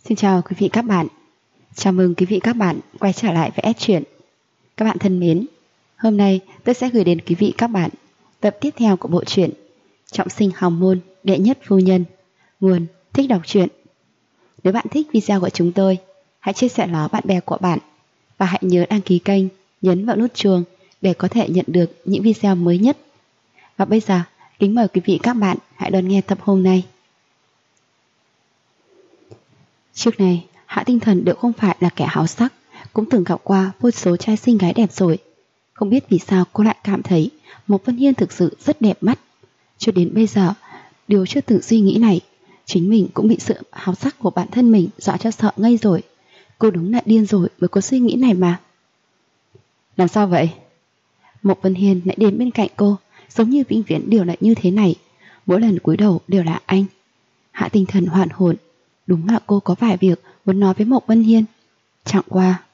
Xin chào quý vị các bạn. Chào mừng quý vị các bạn quay trở lại với S Truyện. Các bạn thân mến, hôm nay tôi sẽ gửi đến quý vị các bạn tập tiếp theo của bộ truyện Trọng sinh hào môn đệ nhất phu nhân, nguồn Thích Đọc Truyện. Nếu bạn thích video của chúng tôi, hãy chia sẻ nó bạn bè của bạn và hãy nhớ đăng ký kênh, nhấn vào nút chuông để có thể nhận được những video mới nhất. Và bây giờ, kính mời quý vị các bạn hãy đón nghe tập hôm nay. Trước này, Hạ Tinh Thần đều không phải là kẻ háo sắc, cũng từng gặp qua vô số trai xinh gái đẹp rồi. Không biết vì sao cô lại cảm thấy Mộc Vân Hiên thực sự rất đẹp mắt. Cho đến bây giờ, điều chưa từng suy nghĩ này, chính mình cũng bị sự háo sắc của bản thân mình dọa cho sợ ngây rồi. Cô đúng là điên rồi mới có suy nghĩ này mà. Làm sao vậy? Mộc Vân Hiên lại đến bên cạnh cô, giống như vĩnh viễn đều là như thế này. Mỗi lần cúi đầu đều là anh. Hạ Tinh Thần hoàn hồn. Đúng là cô có vài việc muốn nói với Mộc Vân Hiên. Chẳng qua,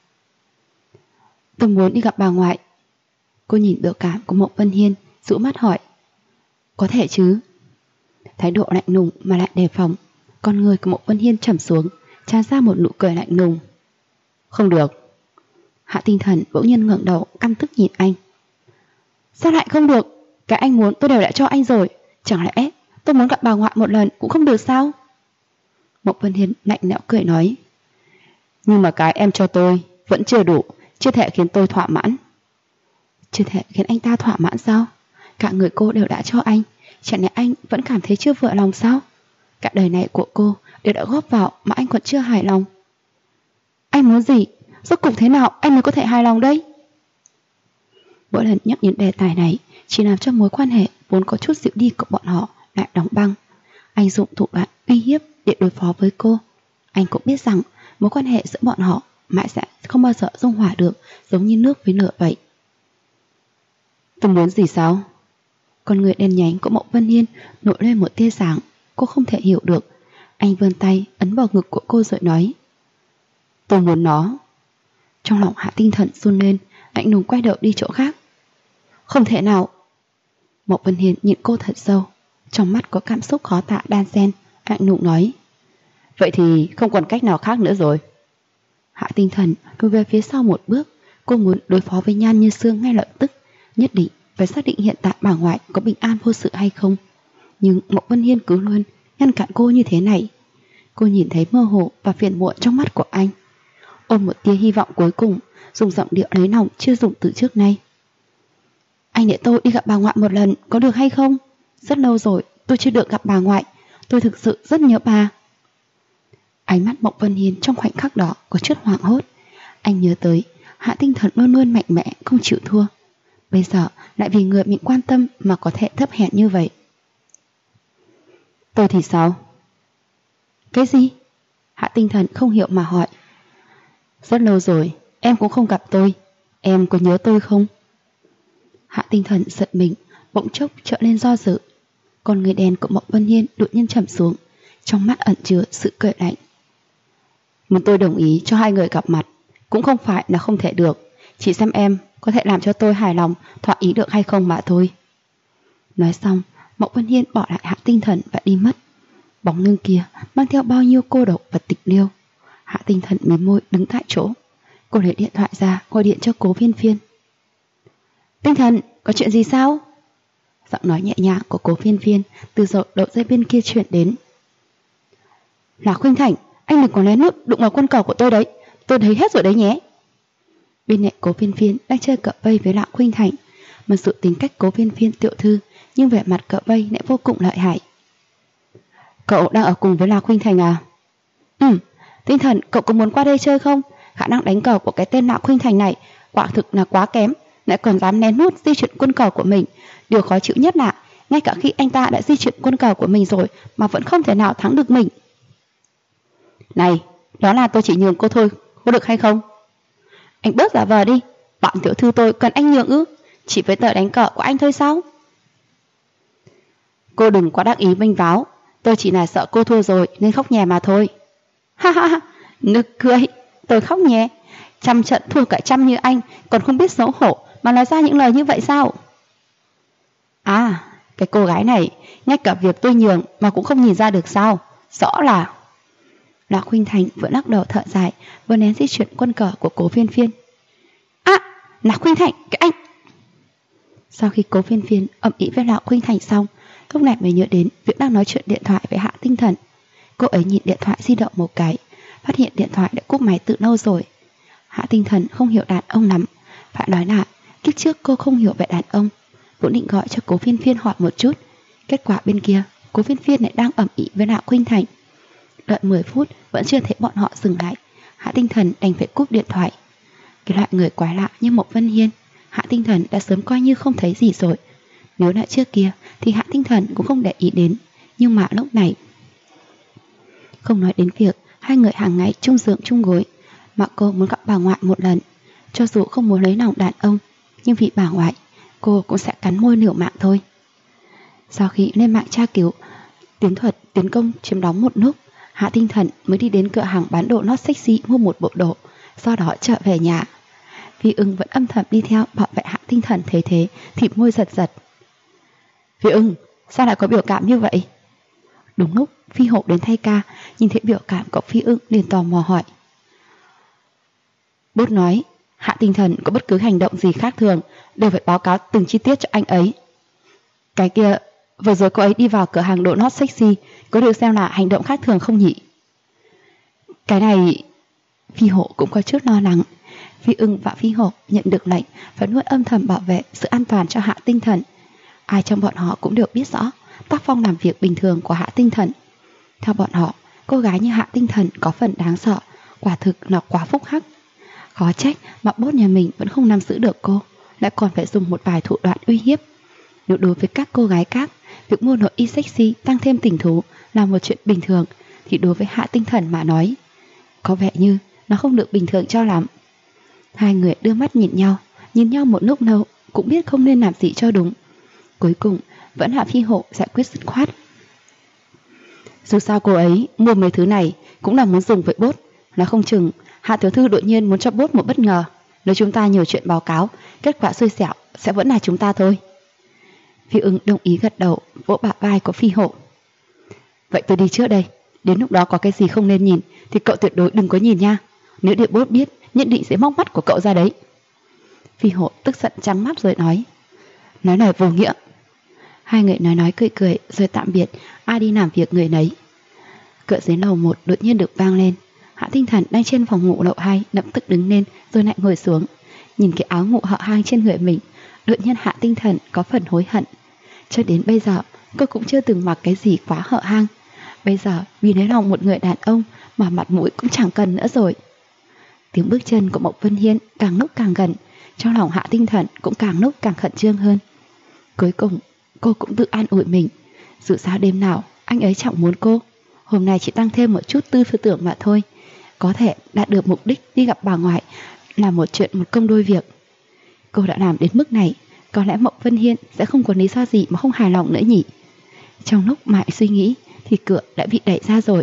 tôi muốn đi gặp bà ngoại. Cô nhìn biểu cảm của Mộc Vân Hiên, rũ mắt hỏi. Có thể chứ? Thái độ lạnh lùng mà lại đề phòng. Con người của Mộc Vân Hiên trầm xuống, tràn ra một nụ cười lạnh lùng. Không được. Hạ Tinh Thần bỗng nhiên ngẩng đầu, căm tức nhìn anh. Sao lại không được? Cái anh muốn tôi đều đã cho anh rồi. Chẳng lẽ tôi muốn gặp bà ngoại một lần cũng không được sao? Mộc Vân Hiên lạnh lẽo cười nói. Nhưng mà cái em cho tôi vẫn chưa đủ, chưa thể khiến tôi thỏa mãn. Chưa thể khiến anh ta thỏa mãn sao? Cả người cô đều đã cho anh, chẳng lẽ anh vẫn cảm thấy chưa vừa lòng sao? Cả đời này của cô đều đã góp vào mà anh còn chưa hài lòng. Anh muốn gì? Rốt cuộc thế nào anh mới có thể hài lòng đây? Mỗi lần nhắc đến đề tài này chỉ làm cho mối quan hệ vốn có chút dịu đi của bọn họ lại đóng băng. Anh dụng thủ đoạn uy hiếp để đối phó với cô. Anh cũng biết rằng mối quan hệ giữa bọn họ mãi sẽ không bao giờ dung hòa được, giống như nước với lửa vậy. Tôi muốn gì sao? Con người đen nhánh của Mộc Vân Hiên nổi lên một tia sáng. Cô không thể hiểu được. Anh vươn tay ấn vào ngực của cô rồi nói. Tôi muốn nó. Trong lòng Hạ Tinh Thần run lên, lạnh lùng quay đầu đi chỗ khác. Không thể nào. Mộc Vân Hiên nhìn cô thật sâu, trong mắt có cảm xúc khó tả đan xen, lạnh lùng nói. Vậy thì không còn cách nào khác nữa rồi. Hạ Tinh Thần lùi về phía sau một bước. Cô muốn đối phó với Nhan Như Sương ngay lập tức, nhất định phải xác định hiện tại bà ngoại có bình an vô sự hay không. Nhưng Mộc Vân Hiên cứ luôn ngăn cản cô như thế này. Cô nhìn thấy mơ hồ và phiền muộn trong mắt của anh, ôm một tia hy vọng cuối cùng, dùng giọng điệu lấy lòng chưa dùng từ trước nay. Anh để tôi đi gặp bà ngoại một lần có được hay không? Rất lâu rồi tôi chưa được gặp bà ngoại, tôi thực sự rất nhớ bà. Ánh mắt Mộc Vân Hiên trong khoảnh khắc đó có chút hoảng hốt. Anh nhớ tới Hạ Tinh Thần luôn luôn mạnh mẽ không chịu thua, bây giờ lại vì người mình quan tâm mà có thể thấp hèn như vậy. Tôi thì sao? Cái gì? Hạ Tinh Thần không hiểu mà hỏi. Rất lâu rồi em cũng không gặp tôi, em có nhớ tôi không? Hạ Tinh Thần giật mình, bỗng chốc trở lên do dự. Con người đen của Mộc Vân Hiên đột nhiên trầm xuống, trong mắt ẩn chứa sự cười lạnh. Muốn tôi đồng ý cho hai người gặp mặt cũng không phải là không thể được, chỉ xem em có thể làm cho tôi hài lòng, thỏa ý được hay không mà thôi. Nói xong, Mộc Vân Hiên bỏ lại Hạ Tinh Thần và đi mất. Bóng lưng kia mang theo bao nhiêu cô độc và tịch liêu. Hạ Tinh Thần mím môi đứng tại chỗ. Cô lấy điện thoại ra gọi điện cho Cố Phiên Phiên. Tinh Thần, có chuyện gì sao? Giọng nói nhẹ nhàng của Cố Phiên Phiên từ đầu dây bên kia chuyển đến. Là Khuynh Thành, anh đừng có lén lút đụng vào quân cờ của tôi đấy, tôi thấy hết rồi đấy nhé. Bên này Cố Phiên Phiên đang chơi cờ vây với Lạc Khuynh Thành, mà sự tính cách Cố Phiên Phiên tiểu thư nhưng vẻ mặt cờ vây lại vô cùng lợi hại. Cậu đang ở cùng với Lạc Khuynh Thành à? Tinh Thần, cậu có muốn qua đây chơi không? Khả năng đánh cờ của cái tên Lạc Khuynh Thành này quả thực là quá kém, lại còn dám lén lút di chuyển quân cờ của mình. Điều khó chịu nhất là ngay cả khi anh ta đã di chuyển quân cờ của mình rồi mà vẫn không thể nào thắng được mình. Này, đó là tôi chỉ nhường cô thôi, có được hay không? Anh bớt giả vờ đi, bọn tiểu thư tôi cần anh nhường ư? Chỉ với tờ đánh cờ của anh thôi sao? Cô đừng quá đắc ý vênh váo, tôi chỉ là sợ cô thua rồi nên khóc nhè mà thôi. Ha ha ha, nực cười, tôi khóc nhè. Trăm trận thua cả trăm như anh còn không biết xấu hổ mà nói ra những lời như vậy sao? À, cái cô gái này ngay cả việc tôi nhường mà cũng không nhìn ra được sao? Rõ là Lão Khuynh Thành vẫn lắc đầu thở dài, vừa nén di chuyển quân cờ của Cố Phiên Phiên. Lão Khuynh Thành, cái anh! Sau khi Cố Phiên Phiên ầm ĩ với Lão Khuynh Thành xong, lúc này mới nhớ đến việc đang nói chuyện điện thoại với Hạ Tinh Thần. Cô ấy nhìn điện thoại di động một cái, phát hiện điện thoại đã cúp máy từ lâu rồi. Hạ Tinh Thần không hiểu đàn ông lắm, phải nói là kiếp trước cô không hiểu về đàn ông. Vốn định gọi cho Cố Phiên Phiên hỏi một chút, kết quả bên kia Cố Phiên Phiên lại đang ầm ĩ với Lão Khuynh Thành. Đợi 10 phút vẫn chưa thấy bọn họ dừng lại, Hạ Tinh Thần đành phải cúp điện thoại. Cái loại người quái lạ như Mộc Vân Hiên, Hạ Tinh Thần đã sớm coi như không thấy gì rồi. Nếu là trước kia thì Hạ Tinh Thần cũng không để ý đến, nhưng mà lúc này, không nói đến việc hai người hàng ngày chung giường chung gối, mà cô muốn gặp bà ngoại một lần. Cho dù không muốn lấy lòng đàn ông, nhưng vì bà ngoại, cô cũng sẽ cắn môi liều mạng thôi. Sau khi lên mạng tra cứu tiến thuật tiến công chiếm đóng một lúc, Hạ Tinh Thần mới đi đến cửa hàng bán đồ lót sexy mua một bộ đồ, sau đó trở về nhà. Vi Ưng vẫn âm thầm đi theo bảo vệ Hạ Tinh Thần, thấy thế thì môi giật giật. Vi Ưng, sao lại có biểu cảm như vậy? Đúng lúc Phi Hộ đến thay ca, nhìn thấy biểu cảm của Phi Ưng liền tò mò hỏi. Bốt nói, Hạ Tinh Thần có bất cứ hành động gì khác thường đều phải báo cáo từng chi tiết cho anh ấy. Cái kia, vừa rồi cô ấy đi vào cửa hàng đồ lót sexy, có được xem là hành động khác thường không nhỉ? Cái này, Phi Hộ cũng có chút lo lắng. Phi Ưng và Phi Hộ nhận được lệnh phải luôn âm thầm bảo vệ sự an toàn cho Hạ Tinh Thần. Ai trong bọn họ cũng đều biết rõ tác phong làm việc bình thường của Hạ Tinh Thần. Theo bọn họ, cô gái như Hạ Tinh Thần có phần đáng sợ, quả thực là quá phúc hắc. Khó trách mà bốt nhà mình vẫn không nắm giữ được cô, lại còn phải dùng một vài thủ đoạn uy hiếp. Nếu đối với các cô gái khác, việc mua nội y sexy tăng thêm tình thú là một chuyện bình thường, thì đối với Hạ Tinh Thần mà nói, có vẻ như nó không được bình thường cho lắm. Hai người đưa mắt nhìn nhau một lúc lâu, cũng biết không nên làm gì cho đúng. Cuối cùng vẫn là Phi Hộ giải quyết dứt khoát. Dù sao cô ấy mua mấy thứ này cũng là muốn dùng với bốt, là không chừng Hạ tiểu thư đột nhiên muốn cho bốt một bất ngờ. Nếu chúng ta nhiều chuyện báo cáo, kết quả xui xẻo sẽ vẫn là chúng ta thôi. Phi Ưng đồng ý gật đầu, vỗ bả vai của Phi Hộ. Vậy tôi đi trước đây, đến lúc đó có cái gì không nên nhìn thì cậu tuyệt đối đừng có nhìn nha. Nếu để bốt biết, nhất định sẽ móc mắt của cậu ra đấy. Phi Hộ tức giận trắng mắt rồi nói. Nói lời vô nghĩa. Hai người nói cười cười rồi tạm biệt, ai đi làm việc người nấy. Cửa dưới lầu 1 đột nhiên được vang lên. Hạ Tinh Thần đang trên phòng ngủ lầu 2 lập tức đứng lên rồi lại ngồi xuống. Nhìn cái áo ngủ hở hang trên người mình, đột nhiên Hạ Tinh Thần có phần hối hận. Cho đến bây giờ cô cũng chưa từng mặc cái gì quá hở hang. Bây giờ vì lấy lòng một người đàn ông mà mặt mũi cũng chẳng cần nữa rồi. Tiếng bước chân của Mộc Vân Hiên càng lúc càng gần, trong lòng Hạ Tinh Thần cũng càng lúc càng khẩn trương hơn. Cuối cùng cô cũng tự an ủi mình, dù sao đêm nào anh ấy chẳng muốn cô, hôm nay chỉ tăng thêm một chút tư tưởng mà thôi. Có thể đạt được mục đích đi gặp bà ngoại là một chuyện một công đôi việc. Cô đã làm đến mức này, có lẽ Mộc Vân Hiên sẽ không có lý do gì mà không hài lòng nữa nhỉ. Trong lúc mãi suy nghĩ thì cửa đã bị đẩy ra rồi.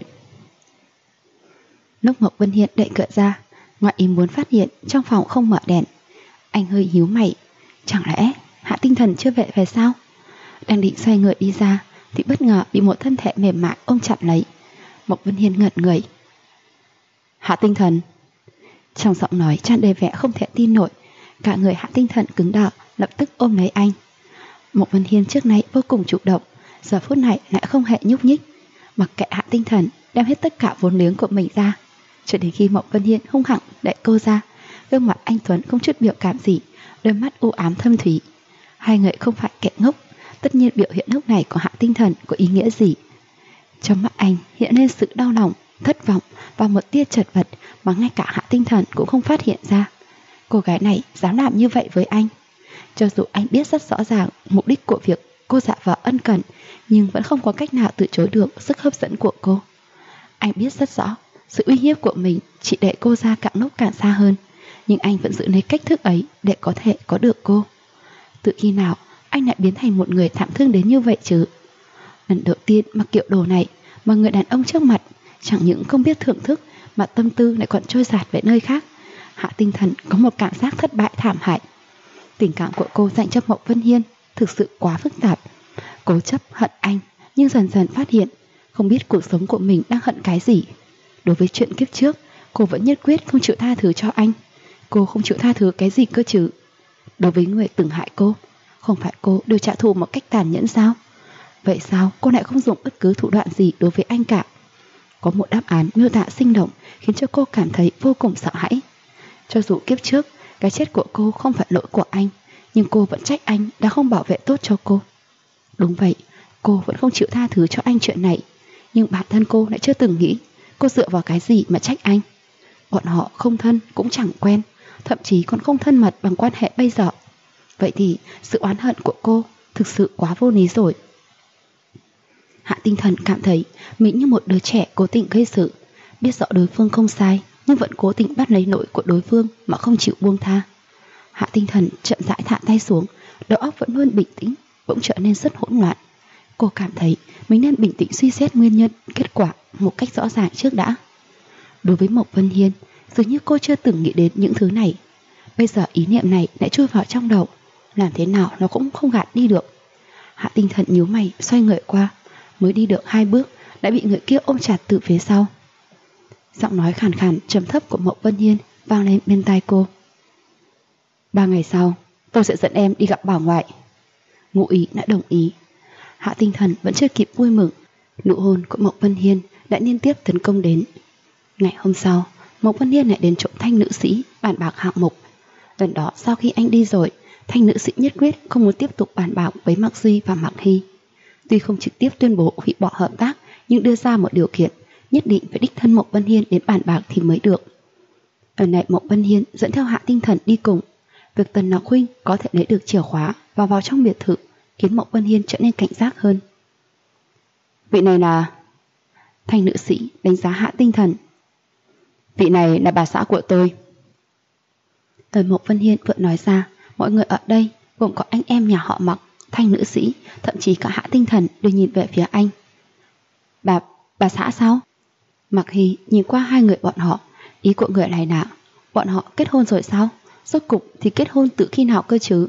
Lúc Mộc Vân Hiên đẩy cửa ra, ngoại ý muốn phát hiện trong phòng không mở đèn. Anh hơi nhíu mày, chẳng lẽ Hạ Tinh Thần chưa về sao? Đang định xoay người đi ra thì bất ngờ bị một thân thể mềm mại ôm chặt lấy. Mộc Vân Hiên ngẩn người. Hạ Tinh Thần. Trong giọng nói tràn đầy vẻ không thể tin nổi, cả người Hạ Tinh Thần cứng đờ, lập tức ôm lấy anh. Mộc Vân Hiên trước nay vô cùng chủ động, giờ phút này lại không hề nhúc nhích, mặc kệ Hạ Tinh Thần đem hết tất cả vốn liếng của mình ra. Cho đến khi Mộc Vân Hiên hung hăng đẩy cô ra, gương mặt anh tuấn không chút biểu cảm gì, đôi mắt u ám thâm thúy. Hai người không phải kẻ ngốc, tất nhiên biểu hiện lúc này của Hạ Tinh Thần có ý nghĩa gì. Trong mắt anh hiện lên sự đau lòng, thất vọng và một tia chật vật mà ngay cả Hạ Tinh Thần cũng không phát hiện ra. Cô gái này dám làm như vậy với anh. Cho dù anh biết rất rõ ràng mục đích của việc cô giả vờ ân cần, nhưng vẫn không có cách nào từ chối được sức hấp dẫn của cô. Anh biết rất rõ sự uy hiếp của mình chỉ để cô ra càng lúc càng xa hơn, nhưng anh vẫn giữ lấy cách thức ấy để có thể có được cô. Từ khi nào anh lại biến thành một người thảm thương đến như vậy chứ? Lần đầu tiên mặc kiểu đồ này mà người đàn ông trước mặt chẳng những không biết thưởng thức mà tâm tư lại còn trôi dạt về nơi khác. Hạ Tinh Thần có một cảm giác thất bại thảm hại. Tình cảm của cô dành cho Mộc Vân Hiên thực sự quá phức tạp. Cố chấp hận anh, nhưng dần dần phát hiện không biết cuộc sống của mình đang hận cái gì. Đối với chuyện kiếp trước, cô vẫn nhất quyết không chịu tha thứ cho anh. Cô không chịu tha thứ cái gì cơ chứ? Đối với người từng hại cô, không phải cô đều trả thù một cách tàn nhẫn sao? Vậy sao cô lại không dùng bất cứ thủ đoạn gì đối với anh cả? Có một đáp án miêu tả sinh động khiến cho cô cảm thấy vô cùng sợ hãi. Cho dù kiếp trước, cái chết của cô không phải lỗi của anh, nhưng cô vẫn trách anh đã không bảo vệ tốt cho cô. Đúng vậy, cô vẫn không chịu tha thứ cho anh chuyện này, nhưng bản thân cô lại chưa từng nghĩ cô dựa vào cái gì mà trách anh. Bọn họ không thân cũng chẳng quen, thậm chí còn không thân mật bằng quan hệ bây giờ. Vậy thì sự oán hận của cô thực sự quá vô lý rồi. Hạ Tinh Thần cảm thấy mình như một đứa trẻ cố tình gây sự, biết rõ đối phương không sai nhưng vẫn cố tình bắt lấy lỗi của đối phương mà không chịu buông tha. Hạ Tinh Thần chậm rãi thả tay xuống, đầu óc vẫn luôn bình tĩnh, bỗng trở nên rất hỗn loạn. Cô cảm thấy mình nên bình tĩnh suy xét nguyên nhân, kết quả một cách rõ ràng trước đã. Đối với Mộc Vân Hiên, dường như cô chưa từng nghĩ đến những thứ này. Bây giờ ý niệm này lại chui vào trong đầu, làm thế nào nó cũng không gạt đi được. Hạ Tinh Thần nhíu mày xoay người qua, mới đi được 2 bước đã bị người kia ôm chặt từ phía sau. Giọng nói khàn khàn trầm thấp của Mộc Vân Hiên vang lên bên tai cô. 3 ngày sau, tôi sẽ dẫn em đi gặp bà ngoại. Ngụ ý đã đồng ý. Hạ Tinh Thần vẫn chưa kịp vui mừng, nụ hôn của Mộc Vân Hiên đã liên tiếp tấn công đến. Ngày hôm sau, Mộc Vân Hiên lại đến chỗ Thanh nữ sĩ bàn bạc hạng mục. Lần đó sau khi anh đi rồi, Thanh nữ sĩ nhất quyết không muốn tiếp tục bàn bạc với Mạc Duy và Mạc Hy. Tuy không trực tiếp tuyên bố hủy bỏ hợp tác, nhưng đưa ra một điều kiện, nhất định phải đích thân Mộc Vân Hiên đến bàn bạc thì mới được. Lần này Mộc Vân Hiên dẫn theo Hạ Tinh Thần đi cùng. Việc Tần Ngọc Huynh có thể lấy được chìa khóa và vào trong biệt thự khiến Mộc Vân Hiên trở nên cảnh giác hơn. Vị này là... Thanh nữ sĩ đánh giá Hạ Tinh Thần. Vị này là bà xã của tôi. Lời Mộc Vân Hiên vừa nói ra, mọi người ở đây gồm có anh em nhà họ Mạc, Thanh nữ sĩ, thậm chí cả Hạ Tinh Thần đều nhìn về phía anh. Bà xã sao? Mạc Hy nhìn qua hai người bọn họ, ý của người này là bọn họ kết hôn rồi sao? Rốt cục thì kết hôn từ khi nào cơ chứ?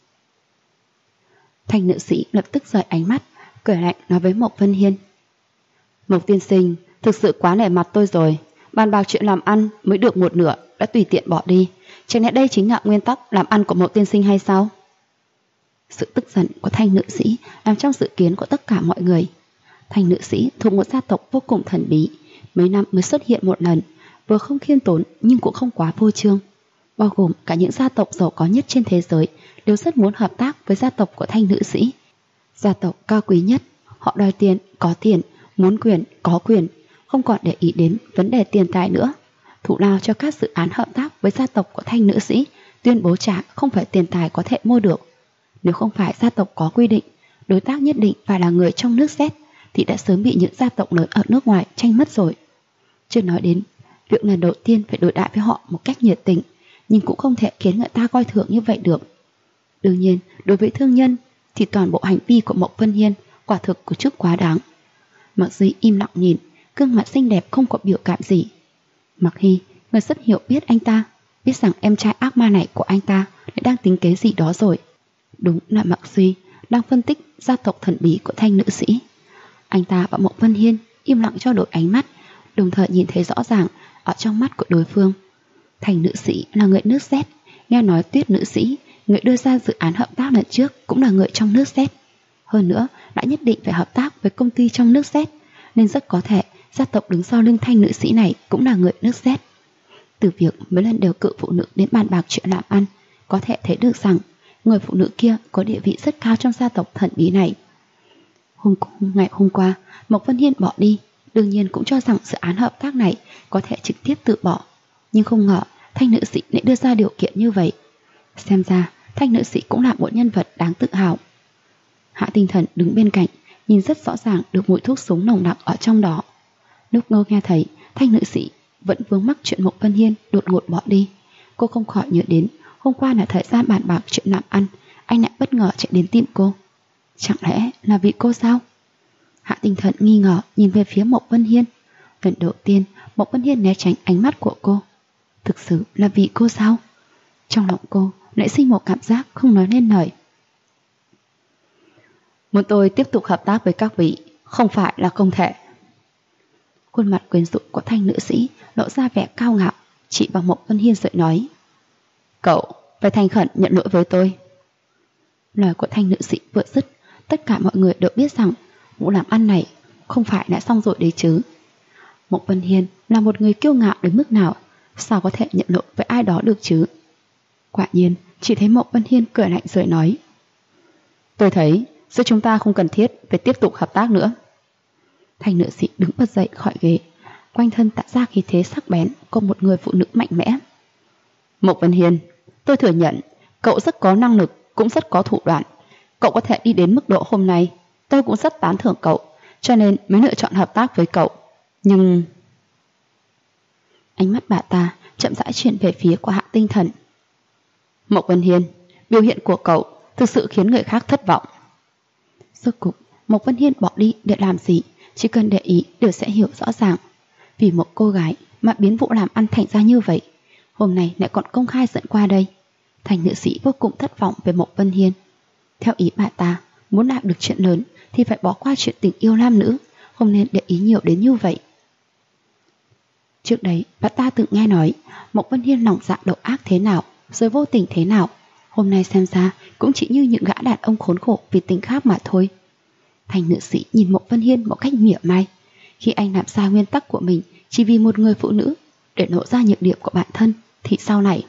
Thanh nữ sĩ lập tức rời ánh mắt, cười lạnh nói với Mộc Vân Hiên. Mộc tiên sinh thực sự quá nể mặt tôi rồi. Bàn bạc chuyện làm ăn mới được một nửa đã tùy tiện bỏ đi. Chẳng lẽ đây chính là nguyên tắc làm ăn của Mộc tiên sinh hay sao? Sự tức giận của Thanh nữ sĩ làm trong dự kiến của tất cả mọi người. Thanh nữ sĩ thuộc một gia tộc vô cùng thần bí, mấy năm mới xuất hiện một lần, vừa không khiêm tốn nhưng cũng không quá vô trương. Bao gồm cả những gia tộc giàu có nhất trên thế giới đều rất muốn hợp tác với gia tộc của Thanh nữ sĩ. Gia tộc cao quý nhất, họ đòi tiền, muốn quyền, có quyền, không còn để ý đến vấn đề tiền tài nữa. Thù lao cho các dự án hợp tác với gia tộc của Thanh nữ sĩ tuyên bố trả không phải tiền tài có thể mua được. Nếu không phải gia tộc có quy định đối tác nhất định phải là người trong nước Z thì đã sớm bị những gia tộc lớn ở nước ngoài tranh mất rồi. Chưa nói đến việc lần đầu tiên phải đối đãi với họ một cách nhiệt tình, nhưng cũng không thể khiến người ta coi thường như vậy được. Đương nhiên, đối với thương nhân thì toàn bộ hành vi của Mộc Vân Hiên quả thực có chút quá đáng. Mạc Duy im lặng nhìn, gương mặt xinh đẹp không có biểu cảm gì. Mạc Hy, người rất hiểu biết anh ta, biết rằng em trai ác ma này của anh ta lại đang tính kế gì đó rồi. Đúng là Mạc Duy đang phân tích gia tộc thần bí của Thanh nữ sĩ. Anh ta và Mộc Vân Hiên im lặng trao đổi ánh mắt, đồng thời nhìn thấy rõ ràng ở trong mắt của đối phương. Thanh nữ sĩ là người nước Z, nghe nói Tuyết nữ sĩ, người đưa ra dự án hợp tác lần trước cũng là người trong nước Z. Hơn nữa, đã nhất định phải hợp tác với công ty trong nước Z, nên rất có thể gia tộc đứng sau lưng Thanh nữ sĩ này cũng là người nước Z. Từ việc mấy lần đều cự phụ nữ đến bàn bạc chuyện làm ăn, có thể thấy được rằng người phụ nữ kia có địa vị rất cao trong gia tộc thần bí này. Ngày hôm qua, Mộc Vân Hiên bỏ đi, đương nhiên cũng cho rằng dự án hợp tác này có thể trực tiếp tự bỏ. Nhưng không ngờ Thanh nữ sĩ lại đưa ra điều kiện như vậy. Xem ra Thanh nữ sĩ cũng là một nhân vật đáng tự hào. Hạ Tinh Thần đứng bên cạnh, nhìn rất rõ ràng được mùi thuốc súng nồng nặc ở trong đó. Lúc cô nghe thấy Thanh nữ sĩ vẫn vướng mắc chuyện Mộc Vân Hiên đột ngột bỏ đi, cô không khỏi nhớ đến hôm qua là thời gian bàn bạc chuyện làm ăn, anh lại bất ngờ chạy đến tìm cô. Chẳng lẽ là vì cô sao? Hạ Tinh Thần nghi ngờ nhìn về phía Mộc Vân Hiên. Lần đầu tiên Mộc Vân Hiên né tránh ánh mắt của cô. Thực sự là vì cô sao? Trong lòng cô lại sinh một cảm giác không nói nên lời. Muốn tôi tiếp tục hợp tác với các vị không phải là không thể. Khuôn mặt quyến rũ của thanh nữ sĩ lộ ra vẻ cao ngạo, chỉ bằng Mộc Vân Hiên rồi nói: Cậu phải thành khẩn nhận lỗi với tôi. Lời của thanh nữ sĩ vừa dứt, tất cả mọi người đều biết rằng vụ làm ăn này không phải đã xong rồi đấy chứ. Mộc Vân Hiên là một người kiêu ngạo đến mức nào, sao có thể nhận lỗi với ai đó được chứ? Quả nhiên, chỉ thấy Mộc Vân Hiên cười lạnh rồi nói: Tôi thấy giữa chúng ta không cần thiết phải tiếp tục hợp tác nữa. Thanh nữ sĩ đứng bật dậy khỏi ghế, quanh thân tạo ra khí thế sắc bén của một người phụ nữ mạnh mẽ. Mộc Vân Hiên, tôi thừa nhận cậu rất có năng lực, cũng rất có thủ đoạn. Cậu có thể đi đến mức độ hôm nay, tôi cũng rất tán thưởng cậu, cho nên mới lựa chọn hợp tác với cậu. Nhưng... Ánh mắt bà ta chậm rãi chuyển về phía của Hạ Tinh Thần. Mộc Vân Hiên, biểu hiện của cậu thực sự khiến người khác thất vọng. Rốt cục, Mộc Vân Hiên bỏ đi để làm gì, chỉ cần để ý đều sẽ hiểu rõ ràng. Vì một cô gái mà biến vụ làm ăn thành ra như vậy, hôm nay lại còn công khai dẫn qua đây. Thành nữ sĩ vô cùng thất vọng về Mộc Vân Hiên. Theo ý bà ta, muốn làm được chuyện lớn thì phải bỏ qua chuyện tình yêu nam nữ, không nên để ý nhiều đến như vậy. Trước đấy, bà ta từng nghe nói Mộc Vân Hiên lòng dạ độc ác thế nào, rồi vô tình thế nào. Hôm nay xem ra cũng chỉ như những gã đàn ông khốn khổ vì tình khác mà thôi. Thành nữ sĩ nhìn Mộc Vân Hiên một cách mỉa mai. Khi anh làm sai nguyên tắc của mình chỉ vì một người phụ nữ để lộ ra nhược điểm của bản thân, thì sau này...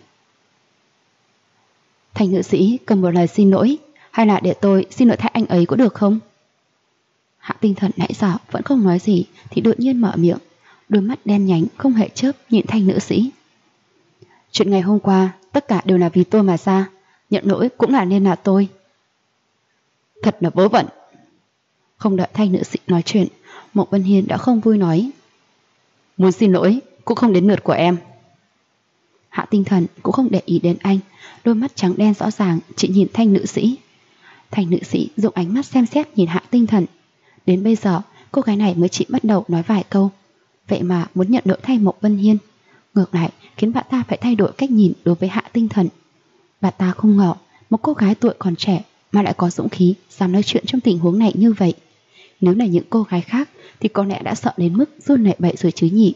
Thành nữ sĩ cần một lời xin lỗi, hay là để tôi xin lỗi thay anh ấy có được không? Hạ Tinh Thần nãy giờ vẫn không nói gì thì đột nhiên mở miệng, đôi mắt đen nhánh không hề chớp nhìn thanh nữ sĩ. Chuyện ngày hôm qua tất cả đều là vì tôi mà ra, nhận lỗi cũng là nên là tôi. Thật là vớ vẩn. Không đợi thanh nữ sĩ nói chuyện, Mộc Vân Hiên đã không vui nói: Muốn xin lỗi cũng không đến lượt của em. Hạ Tinh Thần cũng không để ý đến anh, đôi mắt trắng đen rõ ràng chỉ nhìn thanh nữ sĩ. Thanh nữ sĩ dùng ánh mắt xem xét nhìn Hạ Tinh Thần. Đến bây giờ cô gái này mới chỉ bắt đầu nói vài câu, vậy mà muốn nhận lỗi thay Mộc Vân Hiên, ngược lại khiến bà ta phải thay đổi cách nhìn đối với Hạ Tinh Thần. Bà ta không ngờ một cô gái tuổi còn trẻ mà lại có dũng khí dám nói chuyện trong tình huống này như vậy. Nếu là những cô gái khác thì có lẽ đã sợ đến mức run lẩy bẩy rồi chứ nhỉ.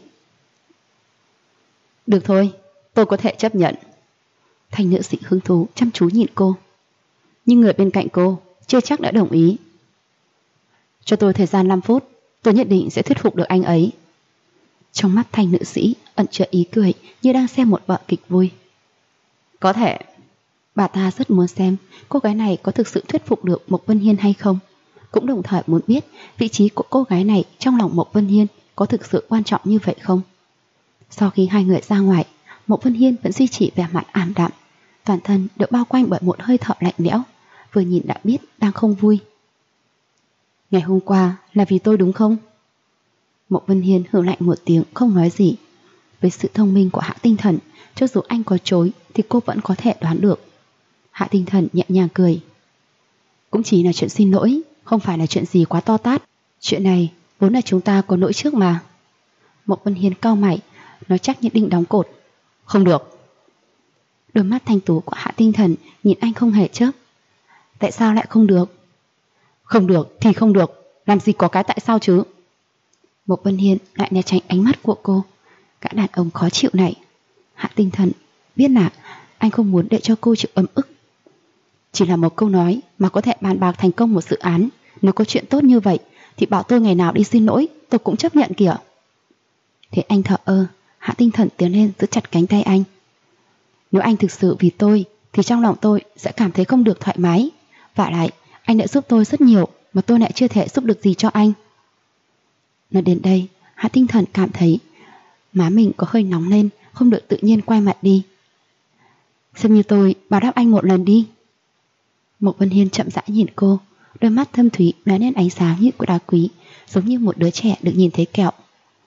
Được thôi, tôi có thể chấp nhận. Thanh nữ sĩ hứng thú chăm chú nhìn cô. Nhưng người bên cạnh cô chưa chắc đã đồng ý. Cho tôi thời gian 5 phút, tôi nhất định sẽ thuyết phục được anh ấy. Trong mắt thanh nữ sĩ ẩn chứa ý cười như đang xem một vở kịch vui. Có thể. Bà ta rất muốn xem cô gái này có thực sự thuyết phục được Mộc Vân Hiên hay không, cũng đồng thời muốn biết vị trí của cô gái này trong lòng Mộc Vân Hiên có thực sự quan trọng như vậy không. Sau khi hai người ra ngoài, Mộc Vân Hiên vẫn duy trì vẻ mặt ảm đạm, toàn thân được bao quanh bởi một hơi thở lạnh lẽo, vừa nhìn đã biết đang không vui. Ngày hôm qua là vì tôi đúng không? Mộc Vân Hiên hừ lạnh một tiếng không nói gì. Với sự thông minh của Hạ Tinh Thần, cho dù anh có chối thì cô vẫn có thể đoán được. Hạ Tinh Thần nhẹ nhàng cười. Cũng chỉ là chuyện xin lỗi, không phải là chuyện gì quá to tát. Chuyện này vốn là chúng ta có lỗi trước mà. Mộc Vân Hiên cau mày, nói chắc nhất định đóng cột. Không được. Đôi mắt thanh tú của Hạ Tinh Thần nhìn anh không hề chớp. Tại sao lại không được? Không được thì không được, làm gì có cái tại sao chứ? Mộc Vân Hiên lại né tránh ánh mắt của cô. Cả đàn ông khó chịu này. Hạ Tinh Thần biết là anh không muốn để cho cô chịu ấm ức. Chỉ là một câu nói mà có thể bàn bạc thành công một dự án. Nếu có chuyện tốt như vậy thì bảo tôi ngày nào đi xin lỗi tôi cũng chấp nhận kìa. Thế anh thở ơ, Hạ Tinh Thần tiến lên giữ chặt cánh tay anh. Nếu anh thực sự vì tôi thì trong lòng tôi sẽ cảm thấy không được thoải mái. Vả lại anh đã giúp tôi rất nhiều mà tôi lại chưa thể giúp được gì cho anh. Nói đến đây, Hạ Tinh Thần cảm thấy má mình có hơi nóng lên, không được tự nhiên quay mặt đi. Xem như tôi báo đáp anh một lần đi. Mộc Vân Hiên chậm rãi nhìn cô, đôi mắt thâm thúy lóe lên ánh sáng như của đá quý, giống như một đứa trẻ được nhìn thấy kẹo.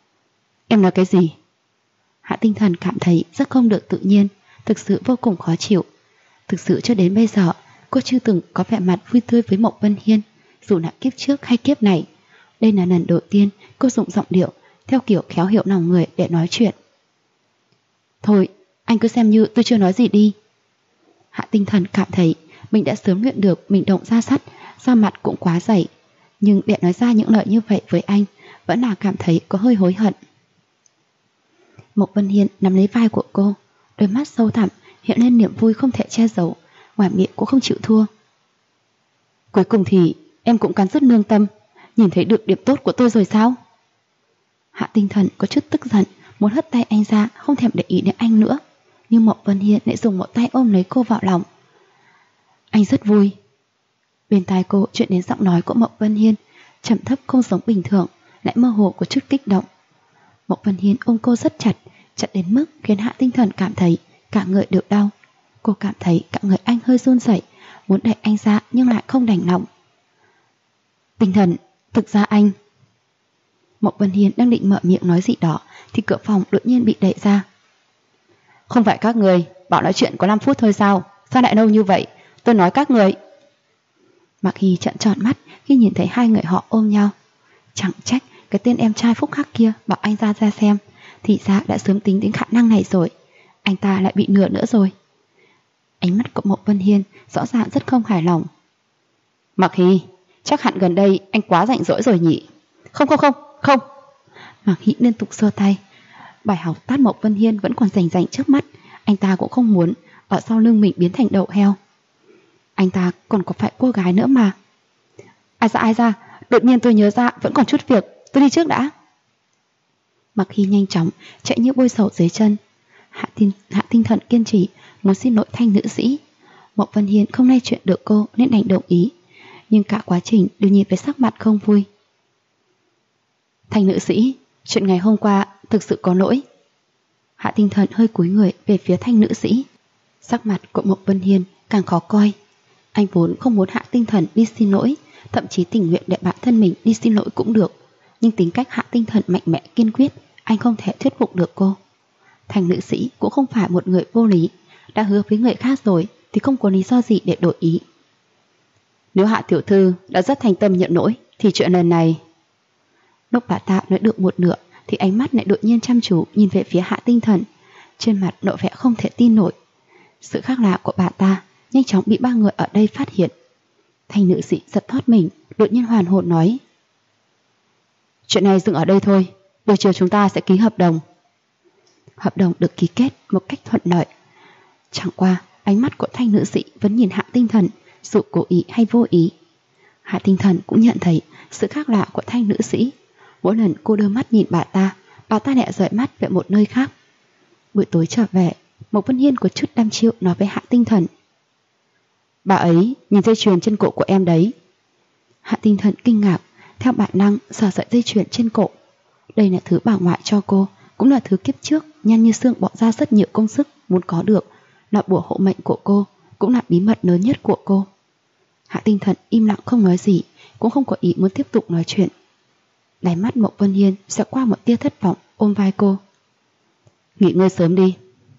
Em nói cái gì? Hạ Tinh Thần cảm thấy rất không được tự nhiên, thực sự vô cùng khó chịu. Thực sự cho đến bây giờ cô chưa từng có vẻ mặt vui tươi với Mộc Vân Hiên, dù là kiếp trước hay kiếp này. Đây là lần đầu tiên cô dùng giọng điệu theo kiểu khéo hiểu lòng người để nói chuyện. Thôi, anh cứ xem như tôi chưa nói gì đi. Hạ Tinh Thần cảm thấy mình đã sớm luyện được mình động ra sắt, da mặt cũng quá dày. Nhưng để nói ra những lời như vậy với anh vẫn là cảm thấy có hơi hối hận. Mộc Vân Hiên nắm lấy vai của cô, đôi mắt sâu thẳm hiện lên niềm vui không thể che giấu, ngoài miệng cũng không chịu thua. Cuối cùng thì em cũng cắn rứt nương tâm, nhìn thấy được điểm tốt của tôi rồi sao? Hạ Tinh Thần có chút tức giận, muốn hất tay anh ra, không thèm để ý đến anh nữa. Nhưng Mộc Vân Hiên lại dùng một tay ôm lấy cô vào lòng. Anh rất vui. Bên tai cô chuyện đến giọng nói của Mộc Vân Hiên, trầm thấp không giống bình thường, lại mơ hồ có chút kích động. Mộc Vân Hiên ôm cô rất chặt, chặt đến mức khiến Hạ Tinh Thần cảm thấy cả người đều đau. Cô cảm thấy cả người anh hơi run rẩy, muốn đẩy anh ra nhưng lại không đành lòng. Tinh Thần, thực ra anh... Mộc Vân Hiên đang định mở miệng nói gì đó thì cửa phòng đột nhiên bị đẩy ra. Không phải các người bảo nói chuyện có 5 phút thôi sao? Sao lại lâu như vậy? Tôi nói các người. Mạc Hy trợn tròn mắt khi nhìn thấy hai người họ ôm nhau. Chẳng trách cái tên em trai phúc hắc kia bảo anh ra xem, thì ra đã sớm tính đến khả năng này rồi. Anh ta lại bị nửa nữa rồi. Ánh mắt của Mộc Vân Hiên rõ ràng rất không hài lòng. Mạc Hy, chắc hẳn gần đây anh quá rảnh rỗi rồi nhỉ? Không. Mạc Hy liên tục giơ tay. Bài học tát Mộc Vân Hiên vẫn còn rành trước mắt. Anh ta cũng không muốn ở sau lưng mình biến thành đậu heo. Anh ta còn có phải cô gái nữa mà. Ai ra, đột nhiên tôi nhớ ra vẫn còn chút việc, tôi đi trước đã. Mạc Hy nhanh chóng chạy như bôi sầu dưới chân. Hạ Tinh Thần kiên trì muốn xin lỗi Thanh nữ sĩ. Mộc Vân Hiên không nói chuyện được cô nên đành đồng ý, nhưng cả quá trình đều nhìn với sắc mặt không vui. Thanh nữ sĩ, chuyện ngày hôm qua thực sự có lỗi. Hạ Tinh Thần hơi cúi người về phía Thanh nữ sĩ. Sắc mặt của Mộc Vân Hiên càng khó coi. Anh vốn không muốn Hạ Tinh Thần đi xin lỗi, thậm chí tình nguyện để bản thân mình đi xin lỗi cũng được, nhưng tính cách Hạ Tinh Thần mạnh mẽ kiên quyết, anh không thể thuyết phục được cô. Thanh nữ sĩ cũng không phải một người vô lý, đã hứa với người khác rồi thì không có lý do gì để đổi ý. Nếu Hạ tiểu thư đã rất thành tâm nhận lỗi thì chuyện lần này... Lúc bà ta nói được một nửa thì ánh mắt lại đột nhiên chăm chú nhìn về phía Hạ Tinh Thần, trên mặt lộ vẻ không thể tin nổi. Sự khác lạ của bà ta nhanh chóng bị ba người ở đây phát hiện. Thanh nữ sĩ giật thoát mình, đột nhiên hoàn hồn nói: Chuyện này dừng ở đây thôi, buổi chiều chúng ta sẽ ký hợp đồng. Hợp đồng được ký kết một cách thuận lợi. Chẳng qua ánh mắt của Thanh nữ sĩ vẫn nhìn Hạ Tinh Thần, dù cố ý hay vô ý. Hạ Tinh Thần cũng nhận thấy sự khác lạ của Thanh nữ sĩ. Mỗi lần cô đưa mắt nhìn bà ta lại rời mắt về một nơi khác. Buổi tối trở về, Mộc Vân Hiên có chút đăm chiêu nói với Hạ Tinh Thần: Bà ấy nhìn dây chuyền trên cổ của em đấy. Hạ Tinh Thần kinh ngạc, theo bản năng sờ sợi dây chuyền trên cổ. Đây là thứ bà ngoại cho cô, cũng là thứ kiếp trước Nhan Như Sương bỏ ra rất nhiều công sức muốn có được, là bùa hộ mệnh của cô, cũng là bí mật lớn nhất của cô. Hạ Tinh Thần im lặng không nói gì, cũng không có ý muốn tiếp tục nói chuyện. Đáy mắt Mộc Vân Hiên sẽ qua một tia thất vọng, ôm vai cô: Nghỉ ngơi sớm đi.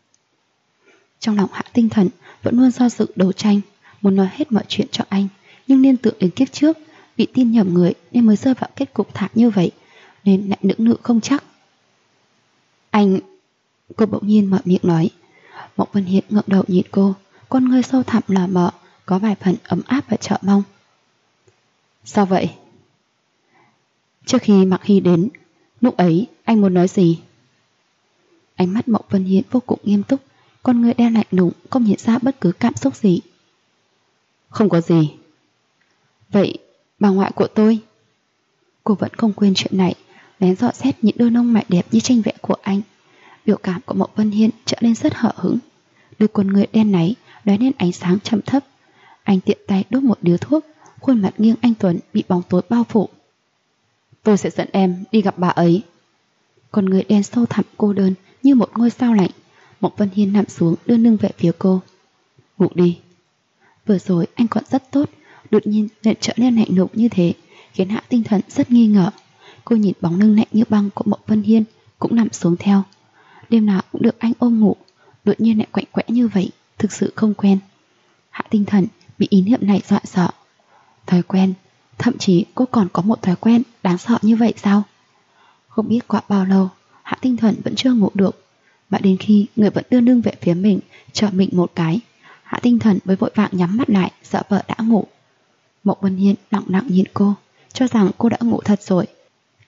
Trong lòng Hạ Tinh Thần vẫn luôn do dự đấu tranh, muốn nói hết mọi chuyện cho anh, nhưng liên tưởng đến kiếp trước bị tin nhầm người nên mới rơi vào kết cục thảm như vậy, nên lại lưỡng lự không chắc. Anh... Cô bỗng nhiên mở miệng nói. Mộc Vân Hiên ngẩng đầu nhìn cô, con ngươi sâu thẳm lờ mờ, có vài phần ấm áp và chờ mong. Sao vậy? Trước khi Mạc Hy đến, lúc ấy anh muốn nói gì? Ánh mắt Mộc Vân Hiên vô cùng nghiêm túc, con ngươi đen lạnh lùng, không hiện ra bất cứ cảm xúc gì. Không có gì. Vậy bà ngoại của tôi? Cô vẫn không quên chuyện này, lén dò xét những đôi lông mày đẹp như tranh vẽ của anh. Biểu cảm của Mộc Vân Hiên trở nên rất hở hững, đôi con người đen náy lóe lên ánh sáng trầm thấp. Anh tiện tay đốt một điếu thuốc, khuôn mặt nghiêng anh tuấn bị bóng tối bao phủ. Tôi sẽ dẫn em đi gặp bà ấy. Con người đen sâu thẳm cô đơn như một ngôi sao lạnh. Mộc Vân Hiên nằm xuống đưa lưng về phía cô. Ngủ đi. Vừa rồi anh còn rất tốt, đột nhiên lại trở nên lạnh lùng như thế, khiến Hạ Tinh Thần rất nghi ngờ. Cô nhìn bóng lưng lạnh như băng của Mộc Vân Hiên, cũng nằm xuống theo. Đêm nào cũng được anh ôm ngủ, đột nhiên lại quạnh quẽ như vậy, thực sự không quen. Hạ Tinh Thần bị ý niệm này dọa sợ. Thói quen, thậm chí cô còn có một thói quen đáng sợ như vậy sao? Không biết qua bao lâu, Hạ Tinh Thần vẫn chưa ngủ được, mà đến khi người vẫn đưa lưng về phía mình, chờ mình một cái, Hạ Tinh Thần mới vội vàng nhắm mắt lại, sợ vợ đã ngủ. Mộc Vân Hiên lặng lặng nhìn cô, cho rằng cô đã ngủ thật rồi.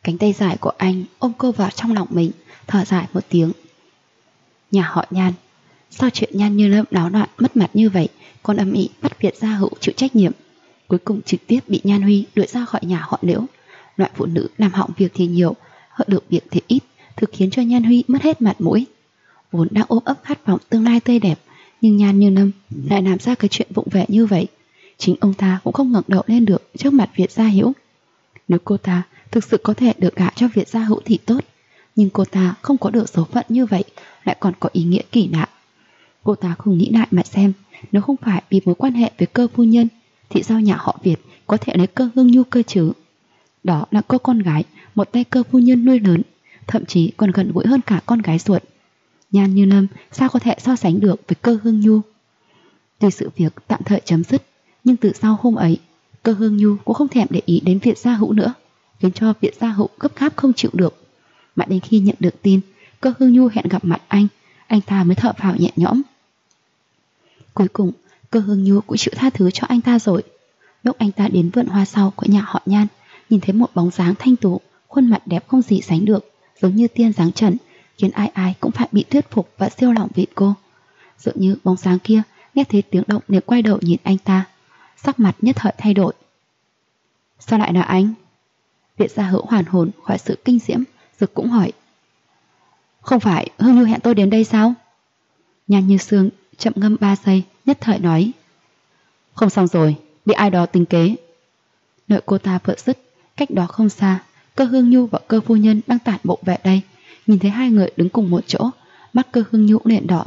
Cánh tay dài của anh ôm cô vào trong lòng mình, thở dài một tiếng. Nhà họ Nhan, sao chuyện Nhan Như Lâm náo loạn mất mặt như vậy, còn âm ỉ bắt Việt Gia Hữu chịu trách nhiệm, cuối cùng trực tiếp bị Nhan Huy đuổi ra khỏi nhà họ Liễu. Loại phụ nữ làm hỏng việc thì nhiều, hợ được việc thì ít, thực khiến cho Nhan Huy mất hết mặt mũi. Vốn đang ôm ấp khát vọng tương lai tươi đẹp, nhưng Nhan Như Lâm lại làm ra cái chuyện vụng về như vậy. Chính ông ta cũng không ngẩng đầu lên được trước mặt Việt Gia Hữu. Nếu cô ta thực sự có thể được gả cho Việt Gia Hữu thì tốt, nhưng cô ta không có được số phận như vậy, lại còn có ý nghĩa kỳ lạ. Cô ta không nghĩ lại mà xem, nếu không phải vì mối quan hệ với Cơ phu nhân thì sao nhà họ Việt có thể lấy Cơ Hương Nhu cơ chứ? Đó là cô con gái một tay Cơ phu nhân nuôi lớn, thậm chí còn gần gũi hơn cả con gái ruột. Nhan Như Lâm sao có thể so sánh được với Cơ Hương Nhu? Tuy sự việc tạm thời chấm dứt, nhưng từ sau hôm ấy, Cơ Hương Nhu cũng không thèm để ý đến Việt Gia Hữu nữa, khiến cho Việt Gia Hữu gấp gáp không chịu được. Mãi đến khi nhận được tin Cơ Hương Nhu hẹn gặp mặt anh ta mới thở phào nhẹ nhõm. Cuối cùng Cơ Hương Nhu cũng chịu tha thứ cho anh ta rồi. Lúc anh ta đến vườn hoa sau của nhà họ Nhan, nhìn thấy một bóng dáng thanh tú, khuôn mặt đẹp không gì sánh được, giống như tiên dáng trần, khiến ai ai cũng phải bị thuyết phục và siêu lòng vì cô. Dường như bóng dáng kia nghe thấy tiếng động liền quay đầu nhìn anh ta, sắc mặt nhất thời thay đổi. Sao lại là anh? Việt Gia Hữu hoàn hồn khỏi sự kinh diễm, rồi cũng hỏi. Không phải Hương Nhu hẹn tôi đến đây sao? Nhan Như Sương chậm ngâm 3 giây, nhất thời nói. Không xong rồi, bị ai đó tính kế. Đợi cô ta vừa dứt, cách đó không xa, Cơ Hương Nhu và Cơ phu nhân đang tản bộ về đây. Nhìn thấy hai người đứng cùng một chỗ, mắt Cơ Hương Nhu liền đỏ.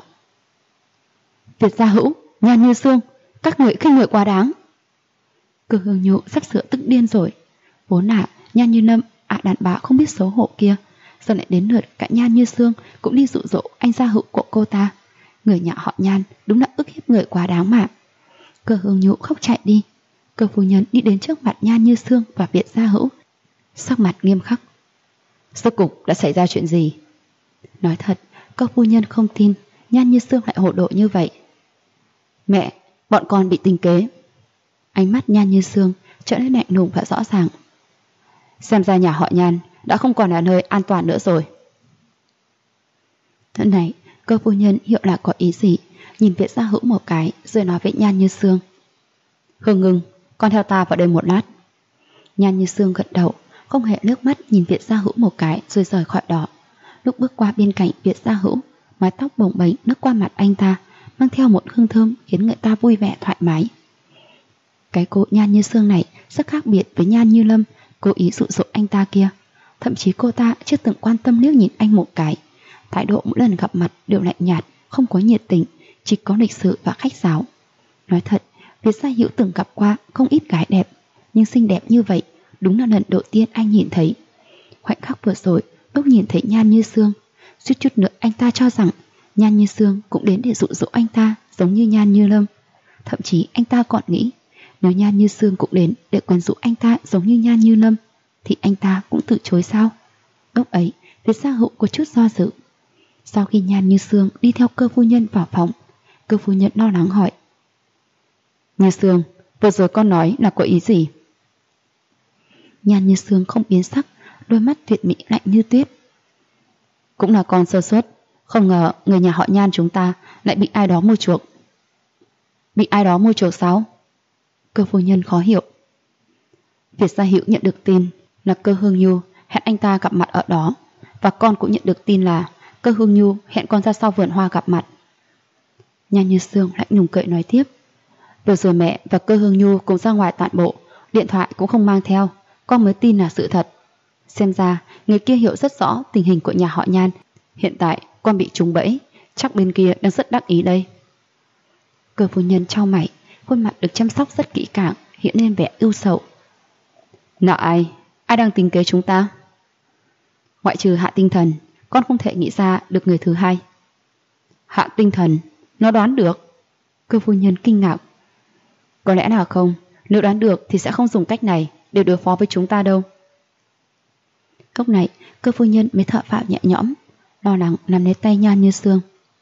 Việt Gia Hữu, Nhan Như Sương, các người khinh người quá đáng. Cơ Hương Nhu sắp sửa tức điên rồi. Vốn là Nhan Như Lâm đàn bà không biết xấu hổ kia, giờ lại đến lượt cả Nhan Như Sương cũng đi dụ dỗ anh Gia Hữu của cô ta. Người nhà họ Nhan đúng là ức hiếp người quá đáng mà. Cơ Hương Nhu khóc chạy đi. Cơ phu nhân đi đến trước mặt Nhan Như Sương và Việt Gia Hữu, sắc mặt nghiêm khắc. Rốt cục đã xảy ra chuyện gì? Nói thật, Cơ phu nhân không tin Nhan Như Sương lại hồ đồ như vậy. Mẹ, bọn con bị tính kế. Ánh mắt Nhan Như Sương trở nên lạnh lùng và rõ ràng. Xem ra nhà họ Nhan đã không còn là nơi an toàn nữa rồi. Lần này Cơ phu nhân hiểu là có ý gì, nhìn Việt Gia Hữu một cái rồi nói với Nhan Như Sương. Hương Ngưng, con theo ta vào đây một lát. Nhan Như Sương gật đầu, không hề nước mắt nhìn Việt Gia Hữu một cái rồi rời khỏi đó. Lúc bước qua bên cạnh Việt Gia Hữu, mái tóc bồng bềnh lướt qua mặt anh ta, mang theo một hương thơm khiến người ta vui vẻ thoải mái. Cái cô Nhan Như Sương này rất khác biệt với Nhan Như Lâm cố ý dụ dỗ anh ta kia. Thậm chí cô ta chưa từng quan tâm liếc nhìn anh một cái. Thái độ mỗi lần gặp mặt đều lạnh nhạt, không có nhiệt tình, chỉ có lịch sự và khách sáo. Nói thật, Việt Gia Hữu từng gặp qua không ít gái đẹp, nhưng xinh đẹp như vậy đúng là lần đầu tiên anh nhìn thấy. Khoảnh khắc vừa rồi, lúc nhìn thấy Nhan Như Sương, suýt chút nữa anh ta cho rằng Nhan Như Sương cũng đến để dụ dỗ anh ta giống như Nhan Như Lâm. Thậm chí anh ta còn nghĩ nếu Nhan Như Sương cũng đến để quyến rũ anh ta giống như Nhan Như Lâm thì anh ta cũng từ chối sao? Lúc ấy Việt Gia Hữu có chút do dự. Sau khi Nhan Như Sương đi theo Cơ phu nhân vào phòng, Cơ phu nhân lo lắng hỏi. Như Sương, vừa rồi con nói là có ý gì? Nhan Như Sương không biến sắc, đôi mắt tuyệt mỹ lạnh như tuyết. Cũng là con sơ suất, không ngờ người nhà họ Nhan chúng ta lại bị ai đó mua chuộc. Bị ai đó mua chuộc sao? Cơ phu nhân khó hiểu. Việt Gia Hữu nhận được tin là Cơ Hương Nhu hẹn anh ta gặp mặt ở đó, và con cũng nhận được tin là Cơ Hương Nhu hẹn con ra sau vườn hoa gặp mặt. Nhan Như Sương lạnh lùng cười nói tiếp. Vừa rồi mẹ và Cơ Hương Nhu cùng ra ngoài tản bộ, điện thoại cũng không mang theo, con mới tin là sự thật. Xem ra người kia hiểu rất rõ tình hình của nhà họ Nhan. Hiện tại con bị trúng bẫy, chắc bên kia đang rất đắc ý đây. Cơ phu nhân chau mày, khuôn mặt được chăm sóc rất kỹ càng, hiện lên vẻ ưu sầu. Là ai? Ai đang tính kế chúng ta? Ngoại trừ Hạ Tinh Thần, con không thể nghĩ ra được người thứ hai. Hạ Tinh Thần, nó đoán được? Cơ phu nhân kinh ngạc. Có lẽ nào không, nếu đoán được thì sẽ không dùng cách này để đối phó với chúng ta đâu. Lúc này Cơ phu nhân mới thở phào nhẹ nhõm, lo lắng nắm lấy tay Nhan Như Sương.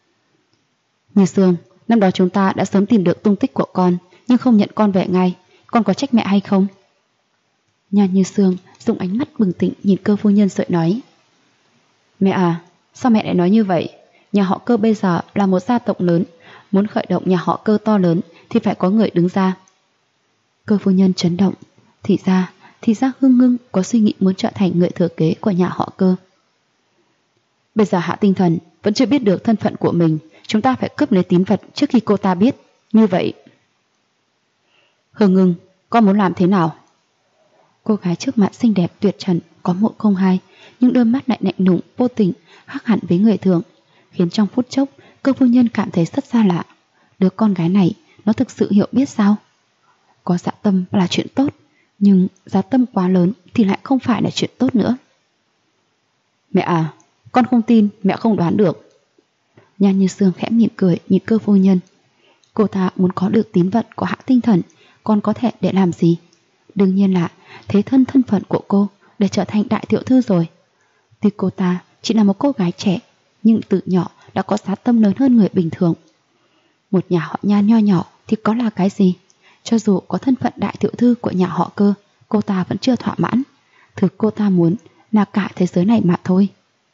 Như Sương, năm đó chúng ta đã sớm tìm được tung tích của con, nhưng không nhận con về ngay, con có trách mẹ hay không? Nhan Như Sương dùng ánh mắt bừng tỉnh nhìn Cơ phu nhân rồi nói: Mẹ à, sao mẹ lại nói như vậy? Nhà họ Cơ bây giờ là một gia tộc lớn, muốn khởi động nhà họ Cơ to lớn thì phải có người đứng ra. Cơ phu nhân chấn động. Thì ra Hương Ngưng có suy nghĩ muốn trở thành người thừa kế của nhà họ Cơ. Bây giờ Hạ Tinh Thần vẫn chưa biết được thân phận của mình, chúng ta phải cướp lấy tín vật trước khi cô ta biết. Như vậy, Hương Ngưng, con muốn làm thế nào? Cô gái trước mặt xinh đẹp tuyệt trần, có mộ không hai, nhưng đôi mắt lại lạnh lùng vô tình, khác hẳn với người thường, khiến trong phút chốc Cơ phu nhân cảm thấy rất xa lạ. Đứa con gái này nó thực sự hiểu biết sao? Có dạ tâm là chuyện tốt, nhưng dạ tâm quá lớn thì lại không phải là chuyện tốt nữa. Mẹ à, con không tin mẹ không đoán được. Nhan Như Sương khẽ mỉm cười nhìn Cơ phu nhân. Cô ta muốn có được tín vật của Hạ Tinh Thần, còn có thể để làm gì? Đương nhiên là thế thân phận của cô để trở thành đại tiểu thư rồi. Tuy cô ta chỉ là một cô gái trẻ, nhưng từ nhỏ đã có giá tâm lớn hơn người bình thường. Một nhà họ Nhan nho nhỏ thì có là cái gì? Cho dù có thân phận đại tiểu thư của nhà họ Cơ, cô ta vẫn chưa thỏa mãn. Thứ cô ta muốn là cả thế giới này mà thôi.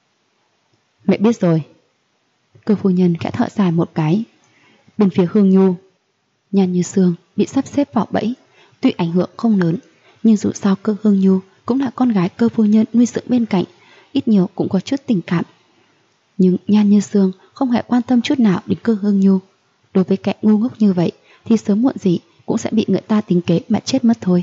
Mẹ biết rồi. Cơ phu nhân khẽ thở dài một cái. Bên phía Hương Nhu, Nhan Như Sương bị sắp xếp vào bẫy. Tuy ảnh hưởng không lớn, nhưng dù sao Cơ Hương Nhu cũng là con gái Cơ phu nhân nuôi dưỡng bên cạnh, ít nhiều cũng có chút tình cảm. Nhưng Nhan Như Sương không hề quan tâm chút nào đến Cơ Hương Nhu. Đối với kẻ ngu ngốc như vậy thì sớm muộn gì cũng sẽ bị người ta tính kế mà chết mất thôi.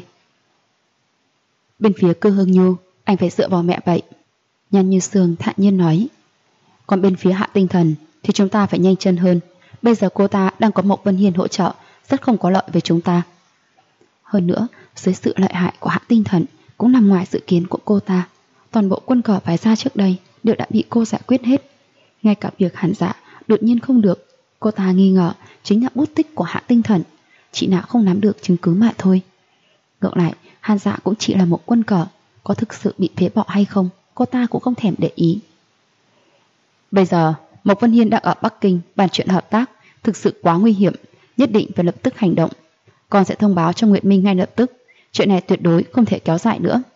Bên phía Cơ Hương Nhu, anh phải dựa vào mẹ vậy. Nhan Như Sương thản nhiên nói. Còn bên phía Hạ Tinh Thần thì chúng ta phải nhanh chân hơn. Bây giờ cô ta đang có Mộc Vân Hiên hỗ trợ, rất không có lợi với chúng ta. Hơn nữa, dưới sự lợi hại của Hạ Tinh Thần cũng nằm ngoài dự kiến của cô ta. Toàn bộ quân cờ phái ra trước đây đều đã bị cô giải quyết hết. Ngay cả việc Hàn Dạ đột nhiên không được, cô ta nghi ngờ chính là bút tích của Hạ Tinh Thần, chỉ là không nắm được chứng cứ mà thôi. Ngược lại, Hàn Dạ cũng chỉ là một quân cờ, có thực sự bị phế bỏ hay không, cô ta cũng không thèm để ý. Bây giờ, Mộc Vân Hiên đang ở Bắc Kinh bàn chuyện hợp tác, thực sự quá nguy hiểm, nhất định phải lập tức hành động. Con sẽ thông báo cho Nguyệt Minh ngay lập tức, chuyện này tuyệt đối không thể kéo dài nữa.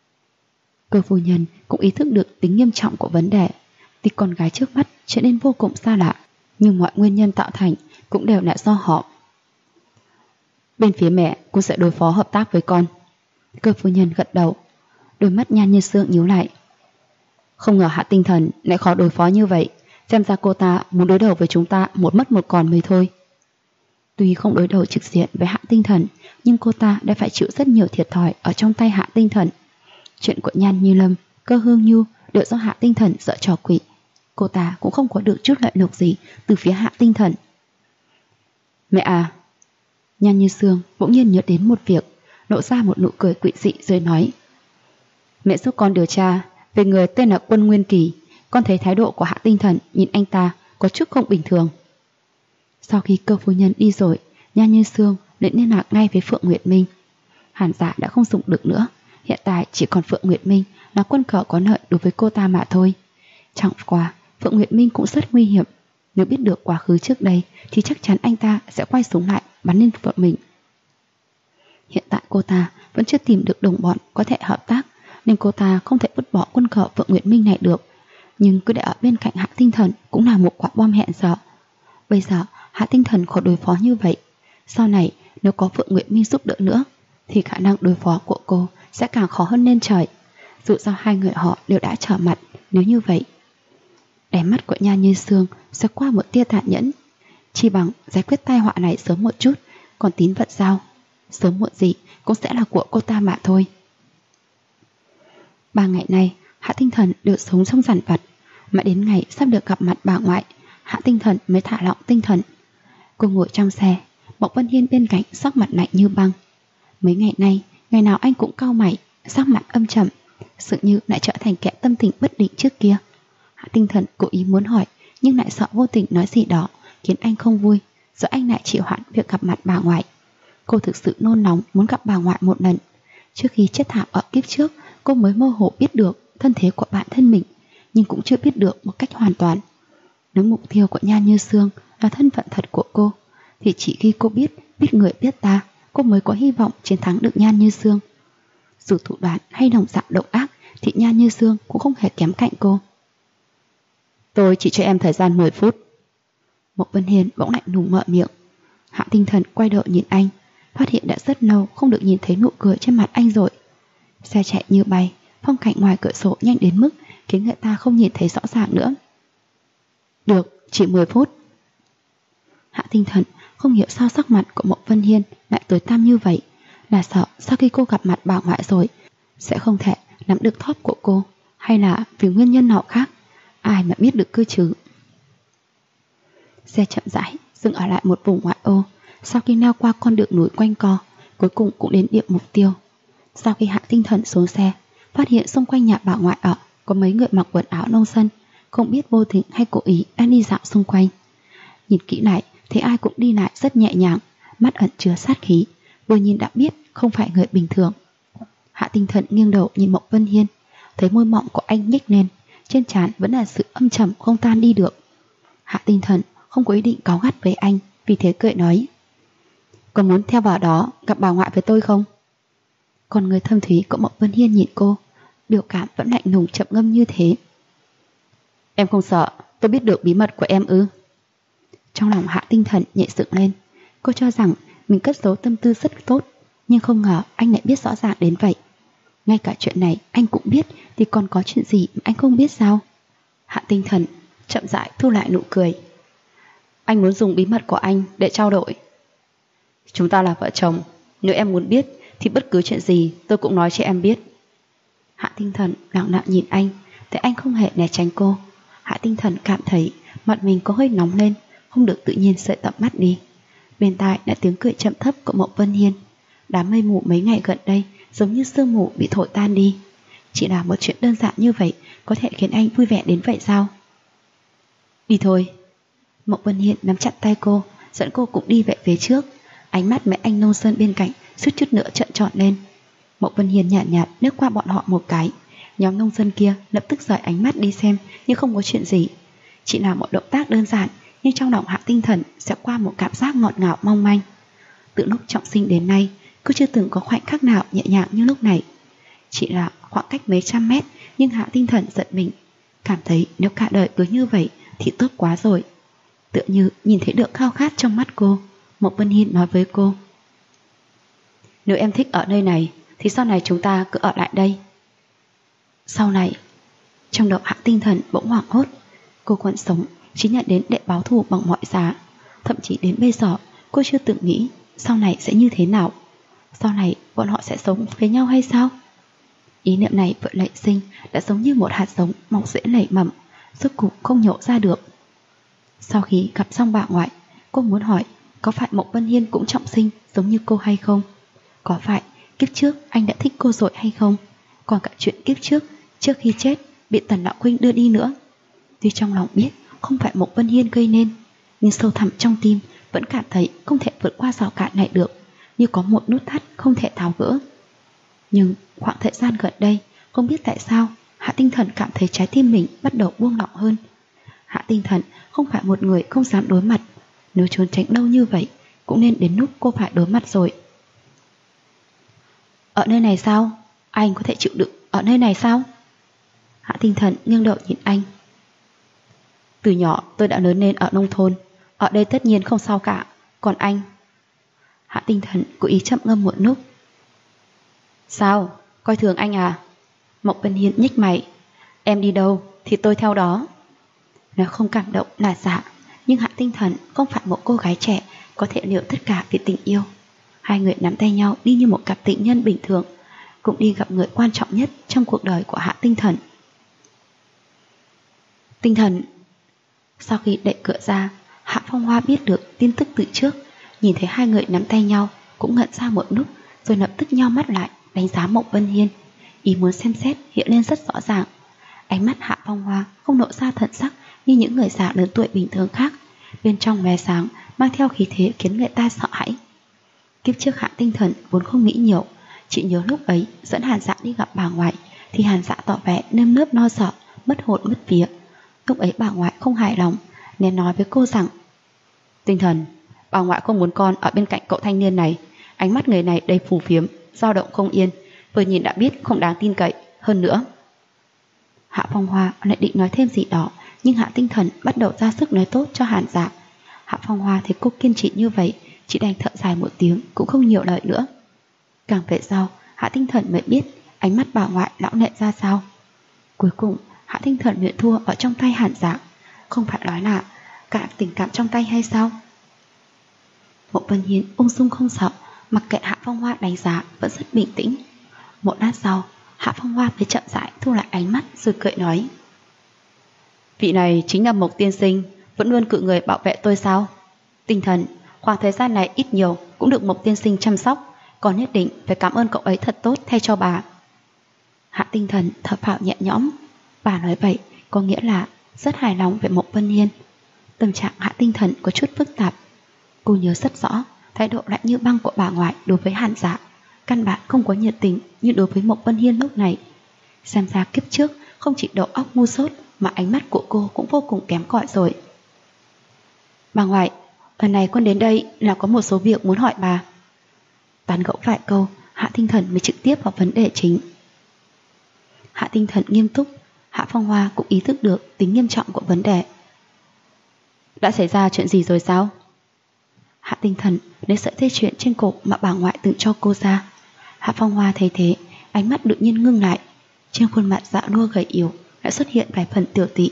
Cơ phu nhân cũng ý thức được tính nghiêm trọng của vấn đề. Tuy con gái trước mắt trở nên vô cùng xa lạ, nhưng mọi nguyên nhân tạo thành cũng đều là do họ. Bên phía mẹ cũng sẽ đối phó hợp tác với con. Cơ phu nhân gật đầu. Đôi mắt Nhan Như Sương nhíu lại. Không ngờ Hạ Tinh Thần lại khó đối phó như vậy. Xem ra cô ta muốn đối đầu với chúng ta một mất một còn mới thôi. Tuy không đối đầu trực diện với Hạ Tinh Thần, nhưng cô ta đã phải chịu rất nhiều thiệt thòi ở trong tay Hạ Tinh Thần. Chuyện của Nhan Như Lâm, Cơ Hương Nhu đều do Hạ Tinh Thần dở trò quỷ. Cô ta cũng không có được chút lợi lộc gì từ phía Hạ Tinh Thần. Mẹ à! Nhan Như Sương bỗng nhiên nhớ đến một việc, lộ ra một nụ cười quỷ dị rồi nói. Mẹ giúp con điều tra về người tên là Quân Nguyên Kỳ. Con thấy thái độ của Hạ Tinh Thần nhìn anh ta có chút không bình thường. Sau khi Cơ phu nhân đi rồi, Nhan Như Sương lại liên lạc ngay với Phượng Nguyệt Minh. Hàn Dạ đã không dùng được nữa, hiện tại chỉ còn Phượng Nguyệt Minh là quân cờ có lợi đối với cô ta mà thôi. Chẳng qua Phượng Nguyệt Minh cũng rất nguy hiểm. Nếu biết được quá khứ trước đây thì chắc chắn anh ta sẽ quay súng lại bắn lên vợ mình. Hiện tại cô ta vẫn chưa tìm được đồng bọn có thể hợp tác, nên cô ta không thể vứt bỏ quân cờ Phượng Nguyệt Minh này được. Nhưng cứ để ở bên cạnh Hạ Tinh Thần cũng là một quả bom hẹn giờ. Bây giờ Hạ Tinh Thần khó đối phó như vậy, sau này nếu có Phượng Nguyệt Minh giúp đỡ nữa thì khả năng đối phó của cô sẽ càng khó hơn lên trời. Dù sao hai người họ đều đã trở mặt, nếu như vậy đáy mắt của Nhan Như Sương sẽ qua một tia tàn nhẫn. Chỉ bằng giải quyết tai họa này sớm một chút, còn tín vật sao, sớm muộn gì cũng sẽ là của cô ta mà thôi. 3 ngày nay Hạ Tinh Thần đều sống trong giản vặt, mà đến ngày sắp được gặp mặt bà ngoại, Hạ Tinh Thần mới thả lỏng tinh thần. Cô ngồi trong xe, Mộc Vân Hiên bên cạnh sắc mặt lạnh như băng. Mấy ngày nay, ngày nào anh cũng cau mày, sắc mặt âm trầm, dường như lại trở thành kẻ tâm tình bất định trước kia. Hạ Tinh Thần cố ý muốn hỏi, nhưng lại sợ vô tình nói gì đó khiến anh không vui, rồi anh lại chịu hoãn việc gặp mặt bà ngoại. Cô thực sự nôn nóng muốn gặp bà ngoại một lần. Trước khi chết thảm ở kiếp trước, cô mới mơ hồ biết được thân thế của bản thân mình, nhưng cũng chưa biết được một cách hoàn toàn. Nếu mục tiêu của Nhan Như Sương là thân phận thật của cô, thì chỉ khi cô biết người biết ta, cô mới có hy vọng chiến thắng được Nhan Như Sương. Dù thủ đoạn hay đồng dạng độc ác thì Nhan Như Dương cũng không hề kém cạnh cô. Tôi chỉ cho em thời gian 10 phút. Mộc Vân Hiên bỗng lạnh lùng mở miệng. Hạ Tinh Thần quay đầu nhìn anh, phát hiện đã rất lâu không được nhìn thấy nụ cười trên mặt anh rồi. Xe chạy như bay, phong cảnh ngoài cửa sổ nhanh đến mức khiến người ta không nhìn thấy rõ ràng nữa. Được, chỉ 10 phút. Hạ Tinh Thần không hiểu sao sắc mặt của Mộc Vân Hiên lại tối tăm như vậy, là sợ sau khi cô gặp mặt bà ngoại rồi sẽ không thể nắm được thóp của cô, hay là vì nguyên nhân nào khác, ai mà biết được cơ chứ. Xe chậm rãi dừng ở lại một vùng ngoại ô. Sau khi leo qua con đường núi quanh co, cuối cùng cũng đến điểm mục tiêu. Sau khi Hạ Tinh Thần xuống xe, phát hiện xung quanh nhà bà ngoại ở có mấy người mặc quần áo nông dân, không biết vô tình hay cố ý đang đi dạo xung quanh. Nhìn kỹ lại thấy ai cũng đi lại rất nhẹ nhàng, mắt ẩn chứa sát khí, vừa nhìn đã biết không phải người bình thường. Hạ Tinh Thần nghiêng đầu nhìn Mộc Vân Hiên, thấy môi mọng của anh nhếch lên, trên trán vẫn là sự âm trầm không tan đi được. Hạ Tinh Thần không có ý định cáu gắt với anh, vì thế cười nói: Có muốn theo vào đó gặp bà ngoại với tôi không? Còn người thâm thúy của Mộc Vân Hiên nhìn cô, biểu cảm vẫn lạnh lùng chậm ngâm như thế. Em không sợ tôi biết được bí mật của em ư? Trong lòng Hạ Tinh Thần nhẹ dựng lên. Cô cho rằng mình cất giấu tâm tư rất tốt, nhưng không ngờ anh lại biết rõ ràng đến vậy. Ngay cả chuyện này anh cũng biết, thì còn có chuyện gì mà anh không biết sao? Hạ Tinh Thần chậm rãi thu lại nụ cười. Anh muốn dùng bí mật của anh để trao đổi. Chúng ta là vợ chồng, nếu em muốn biết thì bất cứ chuyện gì tôi cũng nói cho em biết. Hạ Tinh Thần lặng lặng nhìn anh, thấy anh không hề né tránh cô. Hạ Tinh Thần cảm thấy mặt mình có hơi nóng lên, không được tự nhiên sợi tầm mắt đi. Bên tai là tiếng cười chậm thấp của Mộc Vân Hiên. Đám mây mù mấy ngày gần đây giống như sương mù bị thổi tan đi. Chỉ là một chuyện đơn giản như vậy có thể khiến anh vui vẻ đến vậy sao? Đi thôi. Mộc Vân Hiên nắm chặt tay cô, dẫn cô cũng đi về phía trước. Ánh mắt mấy anh nông dân bên cạnh suýt chút nữa trợn tròn lên. Mộc Vân Hiên nhạt nhạt lướt qua bọn họ một cái. Nhóm nông dân kia lập tức rời ánh mắt đi xem như không có chuyện gì. Chỉ là một động tác đơn giản, nhưng trong lòng Hạ Tinh Thần sẽ qua một cảm giác ngọt ngào mong manh. Từ lúc trọng sinh đến nay, cứ chưa từng có khoảnh khắc nào nhẹ nhàng như lúc này. Chỉ là khoảng cách mấy trăm mét, nhưng Hạ Tinh Thần giận mình, cảm thấy nếu cả đời cứ như vậy thì tốt quá rồi. Tựa như nhìn thấy được khao khát trong mắt cô, Mộc Vân Hiên nói với cô: Nếu em thích ở nơi này thì sau này chúng ta cứ ở lại đây. Sau này, trong đầu Hạ Tinh Thần bỗng hoảng hốt. Cô còn sống chỉ nhận đến để báo thù bằng mọi giá. Thậm chí đến bây giờ cô chưa từng nghĩ sau này sẽ như thế nào. Sau này bọn họ sẽ sống với nhau hay sao? Ý niệm này vừa nảy sinh đã giống như một hạt giống mọc rễ nảy mầm, rốt cuộc không nhổ ra được. Sau khi gặp xong bà ngoại, cô muốn hỏi có phải Mộc Vân Hiên cũng trọng sinh giống như cô hay không? Có phải kiếp trước anh đã thích cô rồi hay không? Còn cả chuyện kiếp trước, trước khi chết bị Tần Lão Huynh đưa đi nữa. Tuy trong lòng biết không phải Mộc Vân Hiên gây nên, nhưng sâu thẳm trong tim vẫn cảm thấy không thể vượt qua rào cản này được, như có một nút thắt không thể tháo gỡ. Nhưng khoảng thời gian gần đây, không biết tại sao Hạ Tinh Thần cảm thấy trái tim mình bắt đầu buông lỏng hơn. Hạ Tinh Thần không phải một người không dám đối mặt, nếu trốn tránh lâu như vậy cũng nên đến lúc cô phải đối mặt rồi. Ở nơi này sao? Anh có thể chịu đựng ở nơi này sao? Hạ Tinh Thần nghiêng đầu nhìn anh. Từ nhỏ tôi đã lớn lên ở nông thôn, ở đây tất nhiên không sao cả. Còn anh? Hạ Tinh Thần cố ý chậm ngâm một lúc. Sao? Coi thường anh à? Mộc Vân Hiên nhếch mày. Em đi đâu thì tôi theo đó. Nó không cảm động là giả, nhưng Hạ Tinh Thần không phải một cô gái trẻ có thể liệu tất cả vì tình yêu. Hai người nắm tay nhau đi như một cặp tình nhân bình thường, cũng đi gặp người quan trọng nhất trong cuộc đời của Hạ Tinh Thần. Tinh Thần. Sau khi đẩy cửa ra, Hạ Phong Hoa biết được tin tức từ trước, nhìn thấy hai người nắm tay nhau cũng ngẩn ra một lúc, rồi lập tức nheo mắt lại đánh giá Mộc Vân Hiên. Ý muốn xem xét hiện lên rất rõ ràng. Ánh mắt Hạ Phong Hoa không lộ ra thần sắc như những người già lớn tuổi bình thường khác, bên trong lóe sáng mang theo khí thế khiến người ta sợ hãi. Kiếp trước Hạ Tinh Thần vốn không nghĩ nhiều, chỉ nhớ lúc ấy dẫn Hàn Dạ đi gặp bà ngoại thì Hàn Dạ tỏ vẻ nơm nớp lo sợ, mất hồn mất vía. Lúc ấy bà ngoại không hài lòng nên nói với cô rằng: Tinh Thần, bà ngoại không muốn con ở bên cạnh cậu thanh niên này. Ánh mắt người này đầy phù phiếm, dao động không yên, vừa nhìn đã biết không đáng tin cậy. Hơn nữa, Hạ Phong Hoa lại định nói thêm gì đó, nhưng Hạ Tinh Thần bắt đầu ra sức nói tốt cho Hàn Dạ. Hạ Phong Hoa thấy cô kiên trì như vậy, chỉ đành thở dài một tiếng, cũng không nhiều lời nữa. Càng về sau, Hạ Tinh Thần mới biết ánh mắt bà ngoại lão lệ ra sao. Cuối cùng, Hạ Tinh Thần nhận thua ở trong tay Hàn Dạ. Không phải nói là cả tình cảm trong tay hay sao? Mộ Vân Hiên ung dung không sợ, mặc kệ Hạ Phong Hoa đánh giá vẫn rất bình tĩnh. Một lát sau, Hạ Phong Hoa mới chậm rãi thu lại ánh mắt rồi cười nói: vị này chính là Mộc tiên sinh, vẫn luôn cự người bảo vệ tôi sao? Tinh Thần, khoảng thời gian này ít nhiều cũng được Mộc tiên sinh chăm sóc, còn nhất định phải cảm ơn cậu ấy thật tốt thay cho bà. Hạ Tinh Thần thở phào nhẹ nhõm. Bà nói vậy có nghĩa là rất hài lòng về Mộc Vân Hiên. Tâm trạng Hạ Tinh Thần có chút phức tạp. Cô nhớ rất rõ thái độ lạnh như băng của bà ngoại đối với Hàn Dạ, căn bản không có nhiệt tình như đối với Mộc Vân Hiên lúc này. Xem ra kiếp trước không chỉ đầu óc ngu dốt mà ánh mắt của cô cũng vô cùng kém cỏi rồi. Bà ngoại, lần này con đến đây là có một số việc muốn hỏi bà. Tán gẫu vài câu, Hạ Tinh Thần mới trực tiếp vào vấn đề chính. Hạ Tinh Thần nghiêm túc, Hạ Phong Hoa cũng ý thức được tính nghiêm trọng của vấn đề. Đã xảy ra chuyện gì rồi sao? Hạ Tinh Thần lấy sợi dây chuyền trên cổ mà bà ngoại từng cho cô ra. Hạ Phong Hoa thấy thế, ánh mắt tự nhiên ngưng lại. Trên khuôn mặt dạ nua gầy yếu đã xuất hiện vài phần tiểu tụy.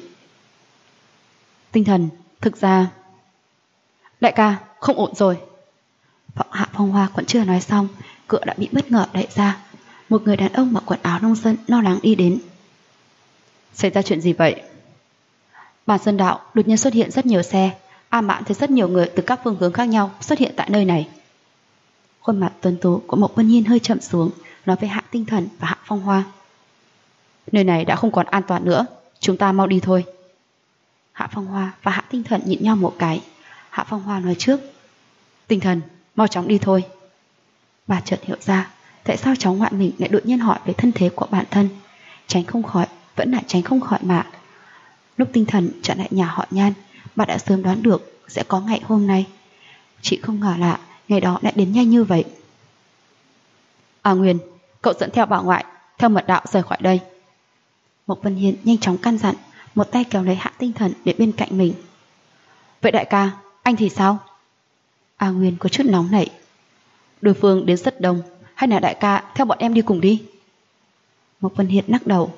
Tinh Thần, thực ra... Đại ca, không ổn rồi. Hạ Phong Hoa còn chưa nói xong, cửa đã bị bất ngờ đẩy ra. Một người đàn ông mặc quần áo nông dân lo lắng đi đến. Xảy ra chuyện gì vậy? Bản Sơn Đạo đột nhiên xuất hiện rất nhiều xe. A Mãn thấy rất nhiều người từ các phương hướng khác nhau xuất hiện tại nơi này. Khuôn mặt tuấn tú của Mộc Vân Hiên hơi chậm xuống, nói với Hạ Tinh Thần và Hạ Phong Hoa. Nơi này đã không còn an toàn nữa, chúng ta mau đi thôi. Hạ Phong Hoa và Hạ Tinh Thần nhìn nhau một cái. Hạ Phong Hoa nói trước. Tinh Thần, mau chóng đi thôi. Bà chợt hiểu ra tại sao cháu ngoại mình lại đột nhiên hỏi về thân thế của bản thân. Tránh không khỏi, vẫn lại tránh không khỏi mà. Lúc Tinh Thần trở lại nhà họ Nhan, bà đã sớm đoán được sẽ có ngày hôm nay. Chị không ngờ là ngày đó lại đến nhanh như vậy. À Nguyên, cậu dẫn theo bà ngoại, theo mật đạo rời khỏi đây. Mộc Vân Hiên nhanh chóng căn dặn, một tay kéo lấy Hạ Tinh Thần đến bên cạnh mình. Vậy đại ca, anh thì sao? A Nguyên có chút nóng nảy. Đối phương đến rất đông, hay là đại ca theo bọn em đi cùng đi? Mộc Vân Hiên lắc đầu.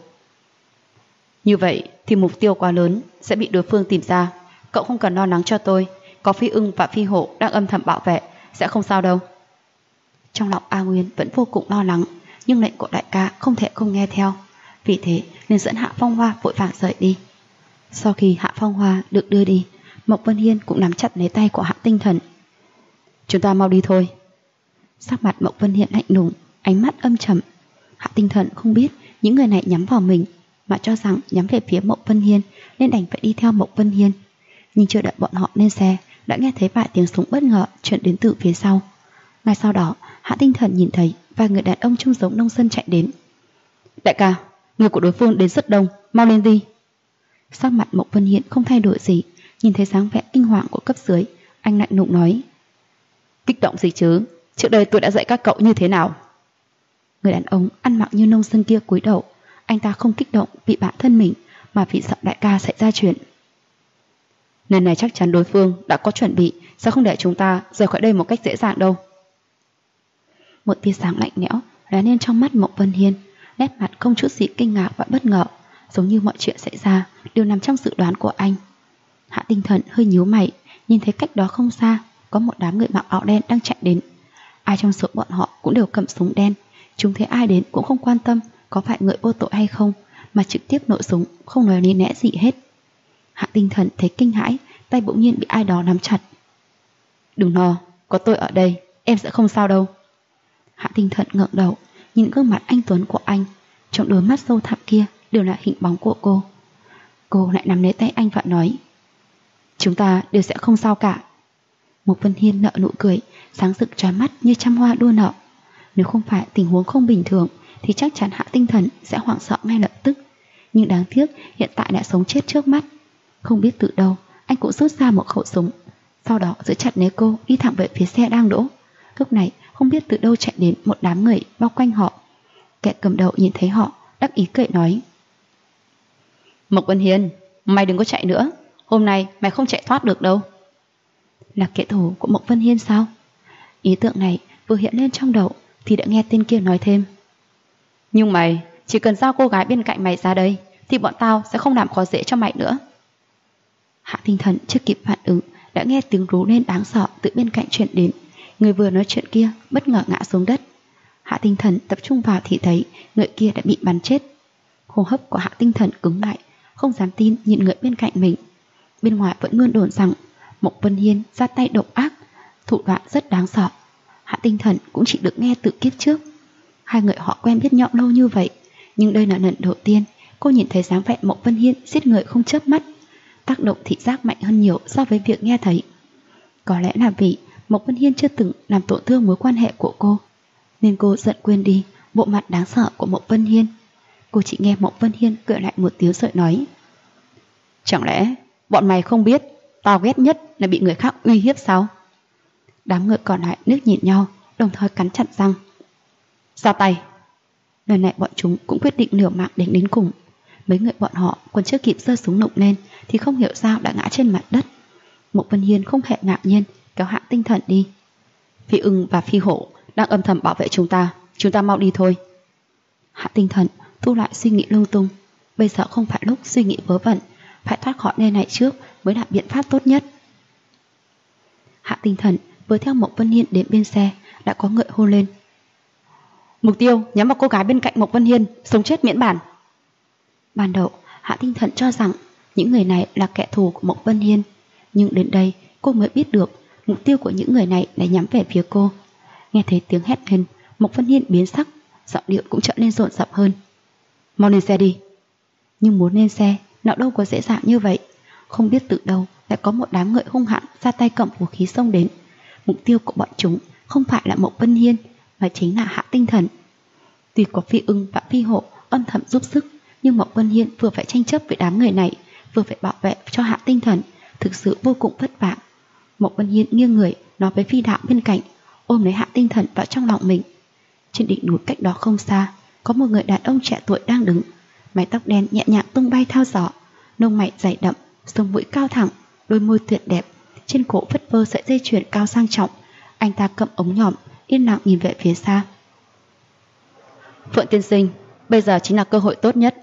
Như vậy thì mục tiêu quá lớn, sẽ bị đối phương tìm ra. Cậu không cần lo lắng cho tôi, có Phi Ưng và Phi Hổ đang âm thầm bảo vệ, sẽ không sao đâu. Trong lòng A Nguyên vẫn vô cùng lo lắng, nhưng lệnh của đại ca không thể không nghe theo. Vì thế nên dẫn Hạ Phong Hoa vội vàng rời đi. Sau khi Hạ Phong Hoa được đưa đi, Mộc Vân Hiên cũng nắm chặt lấy tay của Hạ Tinh Thần. Chúng ta mau đi thôi. Sắc mặt Mộc Vân Hiên lạnh lùng, ánh mắt âm trầm. Hạ Tinh Thần không biết những người này nhắm vào mình, mà cho rằng nhắm về phía Mộc Vân Hiên nên đành phải đi theo Mộc Vân Hiên. Nhưng chưa đợi bọn họ lên xe, đã nghe thấy vài tiếng súng bất ngờ truyền đến từ phía sau. Ngay sau đó, Hạ Tinh Thần nhìn thấy vài người đàn ông trông giống nông dân chạy đến. Đại ca, người của đối phương đến rất đông, mau lên đi. Sắc mặt Mộc Vân Hiên không thay đổi gì, nhìn thấy dáng vẻ kinh hoàng của cấp dưới, anh lạnh lùng nói. Kích động gì chứ, trước đây tôi đã dạy các cậu như thế nào? Người đàn ông ăn mặc như nông dân kia cúi đầu. Anh ta không kích động vì bản thân mình, mà vì sợ đại ca xảy ra chuyện. Lần này chắc chắn đối phương đã có chuẩn bị, sẽ không để chúng ta rời khỏi đây một cách dễ dàng đâu. Một tia sáng lạnh lẽo lóe lên trong mắt Mộc Vân Hiên, nét mặt không chút gì kinh ngạc và bất ngờ, giống như mọi chuyện xảy ra đều nằm trong dự đoán của anh. Hạ Tinh Thần hơi nhíu mày, nhìn thấy cách đó không xa có một đám người mặc áo đen đang chạy đến. Ai trong số bọn họ cũng đều cầm súng đen, chúng thấy ai đến cũng không quan tâm có phải người vô tội hay không, mà trực tiếp nổ súng, không nói lý lẽ gì hết. Hạ Tinh Thần thấy kinh hãi, tay bỗng nhiên bị ai đó nắm chặt. Đừng lo, có tôi ở đây, em sẽ không sao đâu. Hạ Tinh Thần ngẩng đầu, nhìn gương mặt anh tuấn của anh, trong đôi mắt sâu thẳm kia đều là hình bóng của cô. Cô lại nắm lấy tay anh và nói. Chúng ta đều sẽ không sao cả. Mộc Vân Hiên nở nụ cười, sáng rực trói mắt như trăm hoa đua nở. Nếu không phải tình huống không bình thường thì chắc chắn Hạ Tinh Thần sẽ hoảng sợ ngay lập tức. Nhưng đáng tiếc hiện tại đã sống chết trước mắt. Không biết từ đâu anh cũng rút ra một khẩu súng, sau đó giữ chặt lấy cô đi thẳng về phía xe đang đỗ. Lúc này không biết từ đâu chạy đến một đám người bao quanh họ. Kẻ cầm đầu nhìn thấy họ, đắc ý cười nói: Mộc Vân Hiên, mày đừng có chạy nữa, hôm nay mày không chạy thoát được đâu. Là kẻ thù của Mộc Vân Hiên sao? Ý tưởng này vừa hiện lên trong đầu thì đã nghe tên kia nói thêm: Nhưng mày chỉ cần giao cô gái bên cạnh mày ra đây thì bọn tao sẽ không làm khó dễ cho mày nữa. Hạ Tinh Thần chưa kịp phản ứng đã nghe tiếng rú lên đáng sợ từ bên cạnh truyền đến. Người vừa nói chuyện kia bất ngờ ngã xuống đất. Hạ Tinh Thần tập trung vào thì thấy người kia đã bị bắn chết. Hô hấp của Hạ Tinh Thần cứng lại, không dám tin nhìn người bên cạnh mình. Bên ngoài vẫn luôn đồn rằng Mộc Vân Hiên ra tay độc ác, thủ đoạn rất đáng sợ. Hạ Tinh Thần cũng chỉ được nghe từ kiếp trước. Hai người họ quen biết nhau lâu như vậy, nhưng đây là lần đầu tiên cô nhìn thấy dáng vẻ Mộc Vân Hiên giết người không chớp mắt. Tác động thị giác mạnh hơn nhiều so với việc nghe thấy. Có lẽ là vì Mộc Vân Hiên chưa từng làm tổn thương mối quan hệ của cô, nên cô giận quên đi bộ mặt đáng sợ của Mộc Vân Hiên. Cô chỉ nghe Mộc Vân Hiên cười lại một tiếng rồi nói: Chẳng lẽ bọn mày không biết tao ghét nhất là bị người khác uy hiếp sao? Đám người còn lại nước nhìn nhau, đồng thời cắn chặt răng. Ra tay. Lần này bọn chúng cũng quyết định liều mạng đánh đến cùng. Mấy người bọn họ còn chưa kịp giơ súng nụng lên thì không hiểu sao đã ngã trên mặt đất. Mộc Vân Hiên không hề ngạc nhiên kéo Hạ Tinh Thần đi. Phi Ưng và Phi Hổ đang âm thầm bảo vệ chúng ta mau đi thôi. Hạ Tinh Thần thu lại suy nghĩ lung tung. Bây giờ không phải lúc suy nghĩ vớ vẩn, phải thoát khỏi nơi này trước mới là biện pháp tốt nhất. Hạ Tinh Thần vừa theo Mộc Vân Hiên đến bên xe đã có người hô lên: Mục tiêu nhắm vào cô gái bên cạnh Mộc Vân Hiên, sống chết miễn bản. Ban đầu Hạ Tinh Thần cho rằng những người này là kẻ thù của Mộc Vân Hiên, nhưng đến đây cô mới biết được mục tiêu của những người này là nhắm về phía cô. Nghe thấy tiếng hét lên, Mộc Vân Hiên biến sắc, giọng điệu cũng trở nên rộn rập hơn. Mau lên xe đi. Nhưng muốn lên xe nào đâu có dễ dàng như vậy. Không biết từ đâu lại có một đám người hung hãn ra tay cầm vũ khí xông đến. Mục tiêu của bọn chúng không phải là Mộc Vân Hiên mà chính là Hạ Tinh Thần. Tuy có Phi Ưng và Phi Hổ âm thầm giúp sức, nhưng Mộc Vân Hiên vừa phải tranh chấp với đám người này, vừa phải bảo vệ cho Hạ Tinh Thần, thực sự vô cùng vất vả. Mộc Vân Hiên nghiêng người nói với Phi Đạo bên cạnh, ôm lấy Hạ Tinh Thần vào trong lòng mình. Trên đỉnh núi cách đó không xa có một người đàn ông trẻ tuổi đang đứng, mái tóc đen nhẹ nhàng tung bay theo gió, lông mày dày đậm, sống mũi cao thẳng, đôi môi tuyệt đẹp, trên cổ phất phơ sợi dây chuyền cao sang trọng. Anh ta cầm ống nhòm, yên lặng nhìn về phía xa. Phượng tiên sinh, bây giờ chính là cơ hội tốt nhất.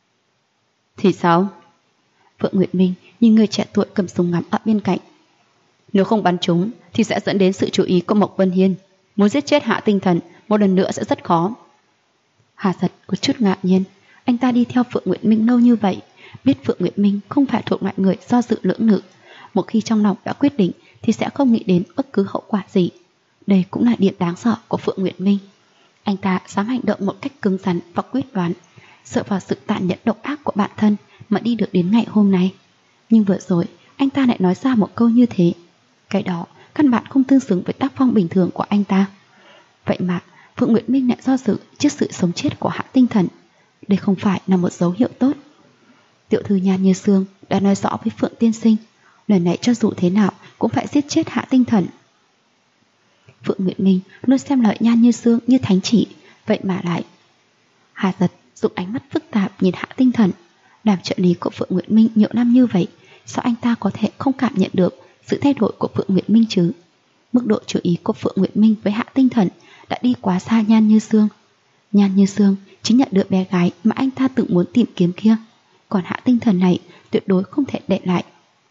Thì sao? Phượng Nguyệt Minh nhìn người trẻ tuổi cầm súng ngắm ở bên cạnh. Nếu không bắn chúng thì sẽ dẫn đến sự chú ý của Mộc Vân Hiên. Muốn giết chết Hạ Tinh Thần một lần nữa sẽ rất khó. Hà Giật có chút ngạc nhiên. Anh ta đi theo Phượng Nguyệt Minh lâu như vậy, biết Phượng Nguyệt Minh không phải thuộc loại người do dự lưỡng lự. Một khi trong lòng đã quyết định thì sẽ không nghĩ đến bất cứ hậu quả gì. Đây cũng là điểm đáng sợ của Phượng Nguyệt Minh. Anh ta dám hành động một cách cứng rắn và quyết đoán, dựa vào sự tàn nhẫn độc ác của bản thân mà đi được đến ngày hôm nay. Nhưng vừa rồi anh ta lại nói ra một câu như thế. Cái đó căn bản không tương xứng với tác phong bình thường của anh ta. Vậy mà Phượng Nguyệt Minh lại do dự trước sự sống chết của Hạ Tinh Thần. Đây không phải là một dấu hiệu tốt. Tiểu thư Nhan Như Sương đã nói rõ với Phượng tiên sinh, lần này cho dù thế nào cũng phải giết chết Hạ Tinh Thần. Phượng Nguyệt Minh luôn xem lời Nhan Như Sương như thánh chỉ, vậy mà lại. Hà Giật dùng ánh mắt phức tạp nhìn Hạ Tinh Thần. Làm trợ lý của Phượng Nguyệt Minh nhiều năm như vậy, sao anh ta có thể không cảm nhận được sự thay đổi của Phượng Nguyệt Minh chứ? Mức độ chú ý của Phượng Nguyệt Minh với Hạ Tinh Thần đã đi quá xa Nhan Như Sương. Nhan Như Sương chính là đứa bé gái mà anh ta từng muốn tìm kiếm kia, còn Hạ Tinh Thần này tuyệt đối không thể để lại.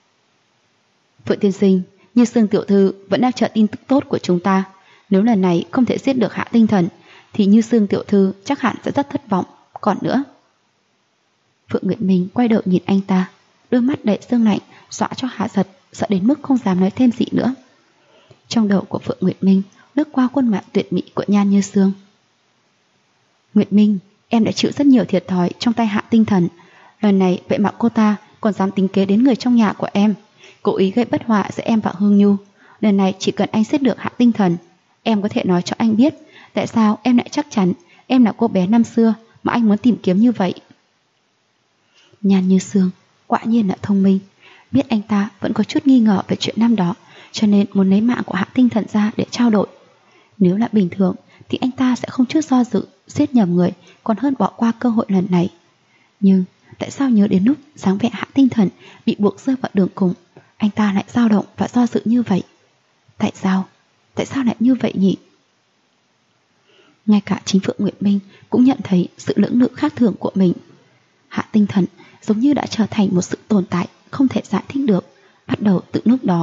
Phượng tiên sinh, Như Sương tiểu thư vẫn đang chờ tin tức tốt của chúng ta. Nếu lần này không thể giết được Hạ Tinh Thần thì Như Sương tiểu thư chắc hẳn sẽ rất thất vọng. Còn nữa. Phượng Nguyệt Minh quay đầu nhìn anh ta, đôi mắt đầy sương lạnh dọa cho Hạ Giật sợ đến mức không dám nói thêm gì nữa. Trong đầu của Phượng Nguyệt Minh lướt qua khuôn mặt tuyệt mỹ của Nhan Như Sương. Nguyệt Minh, em đã chịu rất nhiều thiệt thòi trong tay Hạ Tinh Thần. Lần này vậy mà cô ta còn dám tính kế đến người trong nhà của em, cố ý gây bất hòa giữa em và Hương Nhu. Lần này chỉ cần anh giết được Hạ Tinh Thần, em có thể nói cho anh biết tại sao em lại chắc chắn em là cô bé năm xưa mà anh muốn tìm kiếm như vậy. Nhan Như Sương quả nhiên là thông minh, biết anh ta vẫn có chút nghi ngờ về chuyện năm đó, cho nên muốn lấy mạng của Hạ Tinh Thần ra để trao đổi. Nếu là bình thường thì anh ta sẽ không chút do dự giết nhầm người còn hơn bỏ qua cơ hội lần này. Nhưng tại sao nhớ đến lúc dáng vẻ Hạ Tinh Thần bị buộc rơi vào đường cùng, anh ta lại dao động và do dự như vậy? Tại sao? Tại sao lại như vậy nhỉ? Ngay cả chính Phượng Nguyệt Minh cũng nhận thấy sự lưỡng lự khác thường của mình. Hạ Tinh Thần giống như đã trở thành một sự tồn tại không thể giải thích được, bắt đầu từ lúc đó.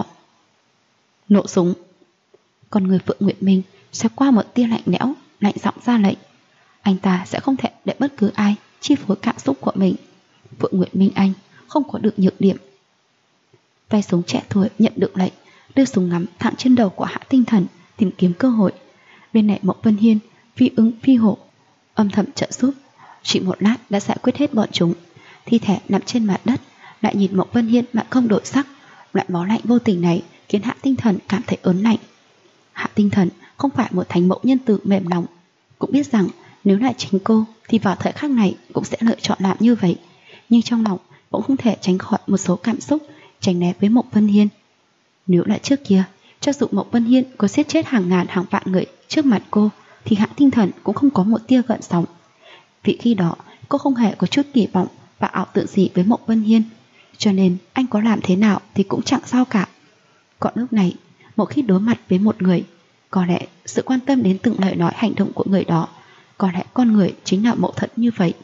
Nổ súng. Con người Phượng Nguyệt Minh sẽ qua một tia lạnh lẽo, lạnh giọng ra lệnh. Anh ta sẽ không thể để bất cứ ai chi phối cảm xúc của mình. Phượng Nguyệt Minh anh không có được nhược điểm. Tay súng trẻ tuổi nhận được lệnh, đưa súng ngắm thẳng trên đầu của Hạ Tinh Thần, tìm kiếm cơ hội. Bên này Mộng Vân Hiên phi ứng phi hộ, âm thầm trợ giúp. Chỉ một lát đã giải quyết hết bọn chúng. Thi thể nằm trên mặt đất, lại nhìn Mộng Vân Hiên mặt không đổi sắc. Loại máu lạnh vô tình này khiến Hạ Tinh Thần cảm thấy ớn lạnh. Hạ Tinh Thần không phải một thánh mẫu nhân từ mềm lòng, cũng biết rằng nếu lại chính cô thì vào thời khắc này cũng sẽ lựa chọn làm như vậy. Nhưng trong lòng cũng không thể tránh khỏi một số cảm xúc tránh né với Mộng Vân Hiên. Nếu lại trước kia, cho dù Mộng Vân Hiên có giết chết hàng ngàn hàng vạn người trước mặt cô, thì Hạ Tinh Thần cũng không có một tia gợn sóng. Vì khi đó cô không hề có chút kỳ vọng và ảo tưởng gì với Mộng Vân Hiên, cho nên anh có làm thế nào thì cũng chẳng sao cả. Còn lúc này, một khi đối mặt với một người, có lẽ sự quan tâm đến từng lời nói hành động của người đó, có lẽ con người chính là mẫu thật như vậy.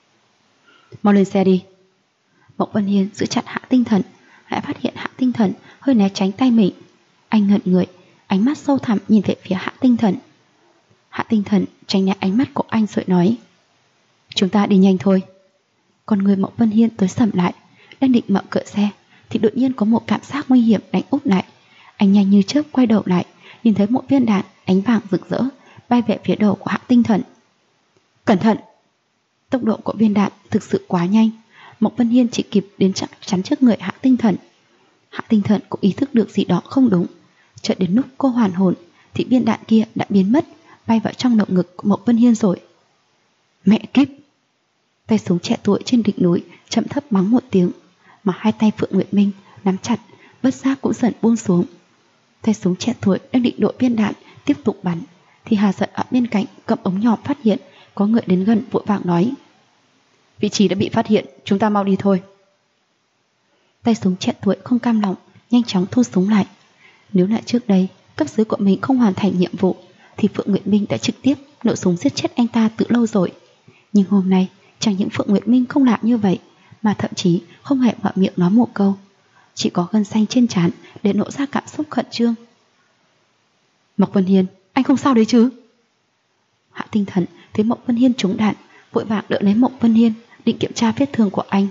Mau lên xe đi. Mộng Vân Hiên giữ chặt Hạ Tinh Thần, lại phát hiện Hạ Tinh Thần hơi né tránh tay mình. Anh ngẩn người, ánh mắt sâu thẳm nhìn về phía Hạ Tinh Thần. Hạ Tinh Thần tránh né ánh mắt của anh rồi nói: Chúng ta đi nhanh thôi. Con người Mộng Vân Hiên tối sầm lại, đang định mở cửa xe thì đột nhiên có một cảm giác nguy hiểm đánh úp lại. Anh nhanh như chớp quay đầu lại, nhìn thấy một viên đạn ánh vàng rực rỡ bay về phía đầu của Hạ Tinh Thần. Cẩn thận! Tốc độ của viên đạn thực sự quá nhanh, Mộng Vân Hiên chỉ kịp đến chắn trước người Hạ Tinh Thần. Hạ Tinh Thần cũng ý thức được gì đó không đúng. Chợt đến lúc cô hoàn hồn thì viên đạn kia đã biến mất, bay vào trong lồng ngực của Mộng Vân Hiên rồi. Mẹ kiếp! Tay súng trẻ tuổi trên đỉnh núi chậm thấp mắng một tiếng, mà hai tay Phượng Nguyệt Minh nắm chặt, bất giác cũng dần buông xuống. Tay súng trẻ tuổi đang định đội viên đạn tiếp tục bắn thì Hà Giận ở bên cạnh cầm ống nhòm phát hiện có người đến gần, vội vàng nói: Vị trí đã bị phát hiện, chúng ta mau đi thôi. Tay súng trẻ tuổi không cam lòng, nhanh chóng thu súng lại. Nếu lại trước đây cấp dưới của mình không hoàn thành nhiệm vụ thì Phượng Nguyệt Minh đã trực tiếp nổ súng giết chết anh ta từ lâu rồi. Nhưng hôm nay chẳng những Phượng Nguyệt Minh không làm như vậy, mà thậm chí không hề mở miệng nói một câu, chỉ có gân xanh trên trán để nộ ra cảm xúc khẩn trương. Mộc Vân Hiên, anh không sao đấy chứ? Hạ Tinh Thần thấy Mộc Vân Hiên trúng đạn, vội vàng đỡ lấy Mộc Vân Hiên, định kiểm tra vết thương của anh.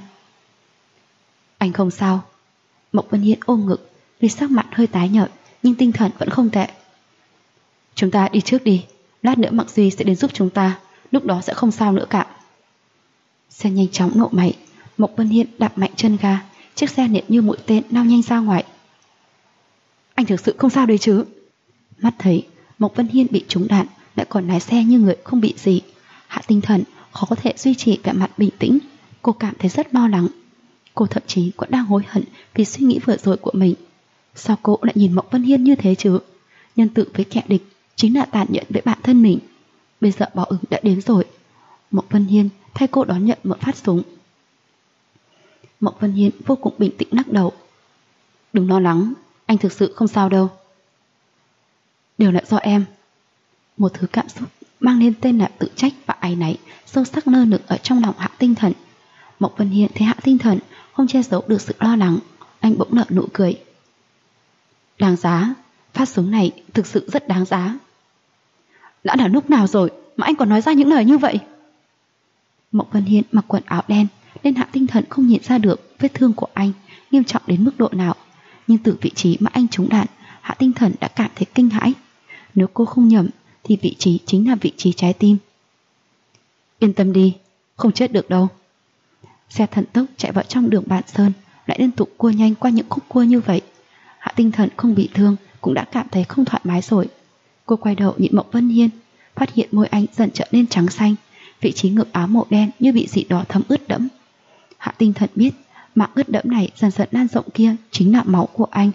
Anh không sao. Mộc Vân Hiên ôm ngực, vì sắc mặt hơi tái nhợt nhưng tinh thần vẫn không tệ. Chúng ta đi trước đi, lát nữa Mạc Duy sẽ đến giúp chúng ta, lúc đó sẽ không sao nữa cả. Xe nhanh chóng nổ máy, Mộc Vân Hiên đạp mạnh chân ga, chiếc xe liệt như mũi tên lao nhanh ra ngoài. Anh thực sự không sao đấy chứ? Mắt thấy Mộc Vân Hiên bị trúng đạn lại còn lái xe như người không bị gì, Hạ Tinh Thần khó có thể duy trì vẻ mặt bình tĩnh. Cô cảm thấy rất lo lắng. Cô thậm chí còn đang hối hận vì suy nghĩ vừa rồi của mình. Sao cô lại nhìn Mộc Vân Hiên như thế chứ? Nhân từ với kẻ địch chính là tàn nhẫn với bản thân mình. Bây giờ báo ứng đã đến rồi. Mộc Vân Hiên thay cô đón nhận một phát súng. Mộc Vân Hiên vô cùng bình tĩnh lắc đầu. Đừng lo lắng, anh thực sự không sao đâu. Đều là do em. Một thứ cảm xúc mang lên tên là tự trách và áy náy sâu sắc lơ lửng ở trong lòng Hạ Tinh Thần. Mộc Vân Hiên thấy Hạ Tinh Thần không che giấu được sự lo lắng, anh bỗng nở nụ cười. Đáng giá, phát súng này thực sự rất đáng giá. Đã là lúc nào rồi mà anh còn nói ra những lời như vậy? Mộc Vân Hiên mặc quần áo đen nên Hạ Tinh Thần không nhìn ra được vết thương của anh nghiêm trọng đến mức độ nào, nhưng từ vị trí mà anh trúng đạn, Hạ Tinh Thần đã cảm thấy kinh hãi. Nếu cô không nhầm thì vị trí chính là vị trí trái tim. Yên tâm đi, không chết được đâu. Xe thần tốc chạy vào trong đường Bản Sơn, lại liên tục cua nhanh qua những khúc cua như vậy. Hạ Tinh Thần không bị thương cũng đã cảm thấy không thoải mái rồi. Cô quay đầu nhìn Mộc Vân Hiên, phát hiện môi anh dần trở nên trắng xanh, vị trí ngực áo màu đen như bị gì đó thấm ướt đẫm. Hạ Tinh Thần biết mảng ướt đẫm này dần dần lan rộng kia chính là máu của anh.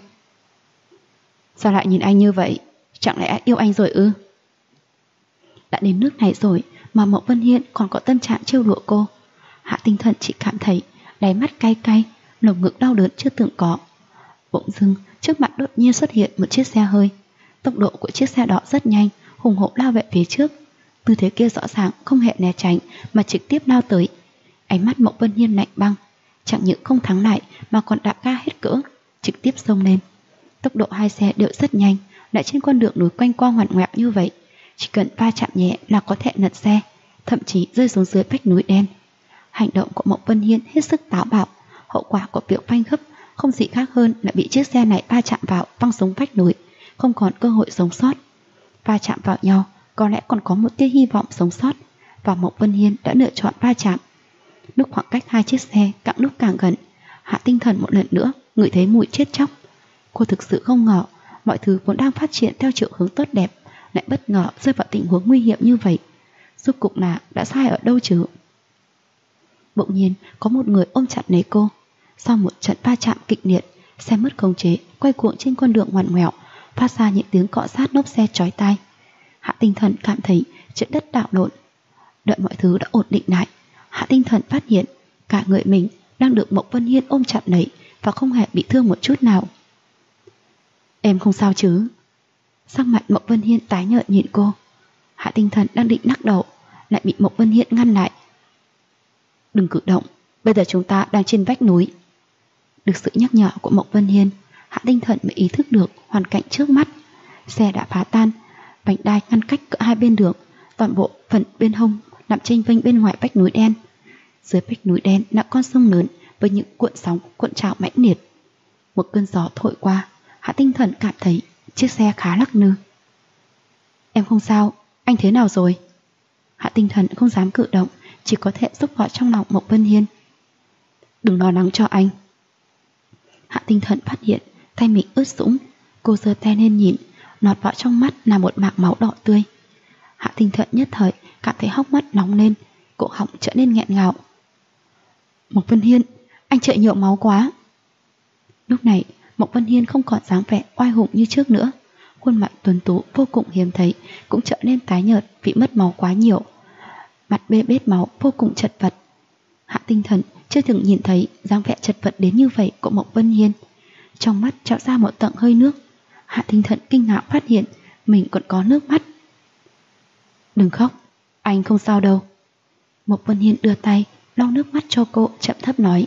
Sao lại nhìn anh như vậy? Chẳng lẽ yêu anh rồi ư? Đã đến nước này rồi mà Mộng Vân Hiên còn có tâm trạng trêu đùa cô. Hạ Tinh Thần chỉ cảm thấy đáy mắt cay cay, lồng ngực đau đớn chưa từng có. Bỗng dưng trước mặt đột nhiên xuất hiện một chiếc xe hơi. Tốc độ của chiếc xe đó rất nhanh, hùng hổ lao về phía trước. Tư thế kia rõ ràng không hề né tránh mà trực tiếp lao tới. Ánh mắt Mộng Vân Hiên lạnh băng, chẳng những không thắng lại mà còn đạp ga hết cỡ, trực tiếp xông lên. Tốc độ hai xe đều rất nhanh, lại trên con đường núi quanh co ngoằn ngoèo như vậy, chỉ cần va chạm nhẹ là có thể lật xe, thậm chí rơi xuống dưới vách núi đen. Hành động của Mộng Vân Hiên hết sức táo bạo, hậu quả của việc phanh gấp không gì khác hơn là bị chiếc xe này va chạm vào văng xuống vách núi, không còn cơ hội sống sót. Va chạm vào nhau có lẽ còn có một tia hy vọng sống sót, và Mộng Vân Hiên đã lựa chọn va chạm. Lúc khoảng cách hai chiếc xe càng lúc càng gần, Hạ Tinh Thần một lần nữa ngửi thấy mùi chết chóc. Cô thực sự không ngờ mọi thứ vốn đang phát triển theo chiều hướng tốt đẹp lại bất ngờ rơi vào tình huống nguy hiểm như vậy. Rốt cục là đã sai ở đâu chứ? Bỗng nhiên có một người ôm chặt lấy cô. Sau một trận va chạm kịch liệt, xe mất khống chế quay cuồng trên con đường ngoằn ngoèo, phát ra những tiếng cọ sát lốp xe chói tai. Hạ Tinh Thần cảm thấy trận đất đảo lộn. Đợi mọi thứ đã ổn định lại, Hạ Tinh Thần phát hiện cả người mình đang được Mộng Vân Hiên ôm chặt lấy và không hề bị thương một chút nào. Em không sao chứ? Sắc mặt Mộng Vân Hiên tái nhợt nhìn cô. Hạ Tinh Thần đang định lắc đầu, lại bị Mộng Vân Hiên ngăn lại. Đừng cử động, bây giờ chúng ta đang trên vách núi. Được sự nhắc nhở của Mộng Vân Hiên, Hạ Tinh Thần mới ý thức được hoàn cảnh trước mắt. Xe đã phá tan, vành đai ngăn cách cỡ hai bên đường, toàn bộ phần bên hông nằm chênh vênh bên ngoài vách núi đen. Dưới vách núi đen là con sông lớn với những cuộn sóng cuộn trào mãnh liệt. Một cơn gió thổi qua, Hạ Tinh Thần cảm thấy chiếc xe khá lắc lư. Em không sao, anh thế nào rồi? Hạ Tinh Thần không dám cử động, chỉ có thể xúc vào trong lòng Mộng Vân Hiên. Đừng lo lắng cho anh. Hạ Tinh Thần phát hiện tay mình ướt sũng. Cô giơ tay lên nhìn, lọt vào trong mắt là một mảng máu đỏ tươi. Hạ Tinh Thần nhất thời cảm thấy hốc mắt nóng lên, cổ họng trở nên nghẹn ngào. Mộng Vân Hiên, anh chạy nhiều máu quá. Lúc này Mộng Vân Hiên không còn dáng vẻ oai hùng như trước nữa. Khuôn mặt tuấn tú vô cùng hiếm thấy cũng trở nên tái nhợt vì mất máu quá nhiều. Mặt bê bết máu vô cùng chật vật. Hạ Tinh Thần chưa từng nhìn thấy dáng vẻ chật vật đến như vậy của Mộng Vân Hiên. Trong mắt trào ra một tầng hơi nước. Hạ Tinh Thần kinh ngạc phát hiện mình còn có nước mắt. Đừng khóc, anh không sao đâu. Mộng Vân Hiên đưa tay lau nước mắt cho cô, chậm thấp nói.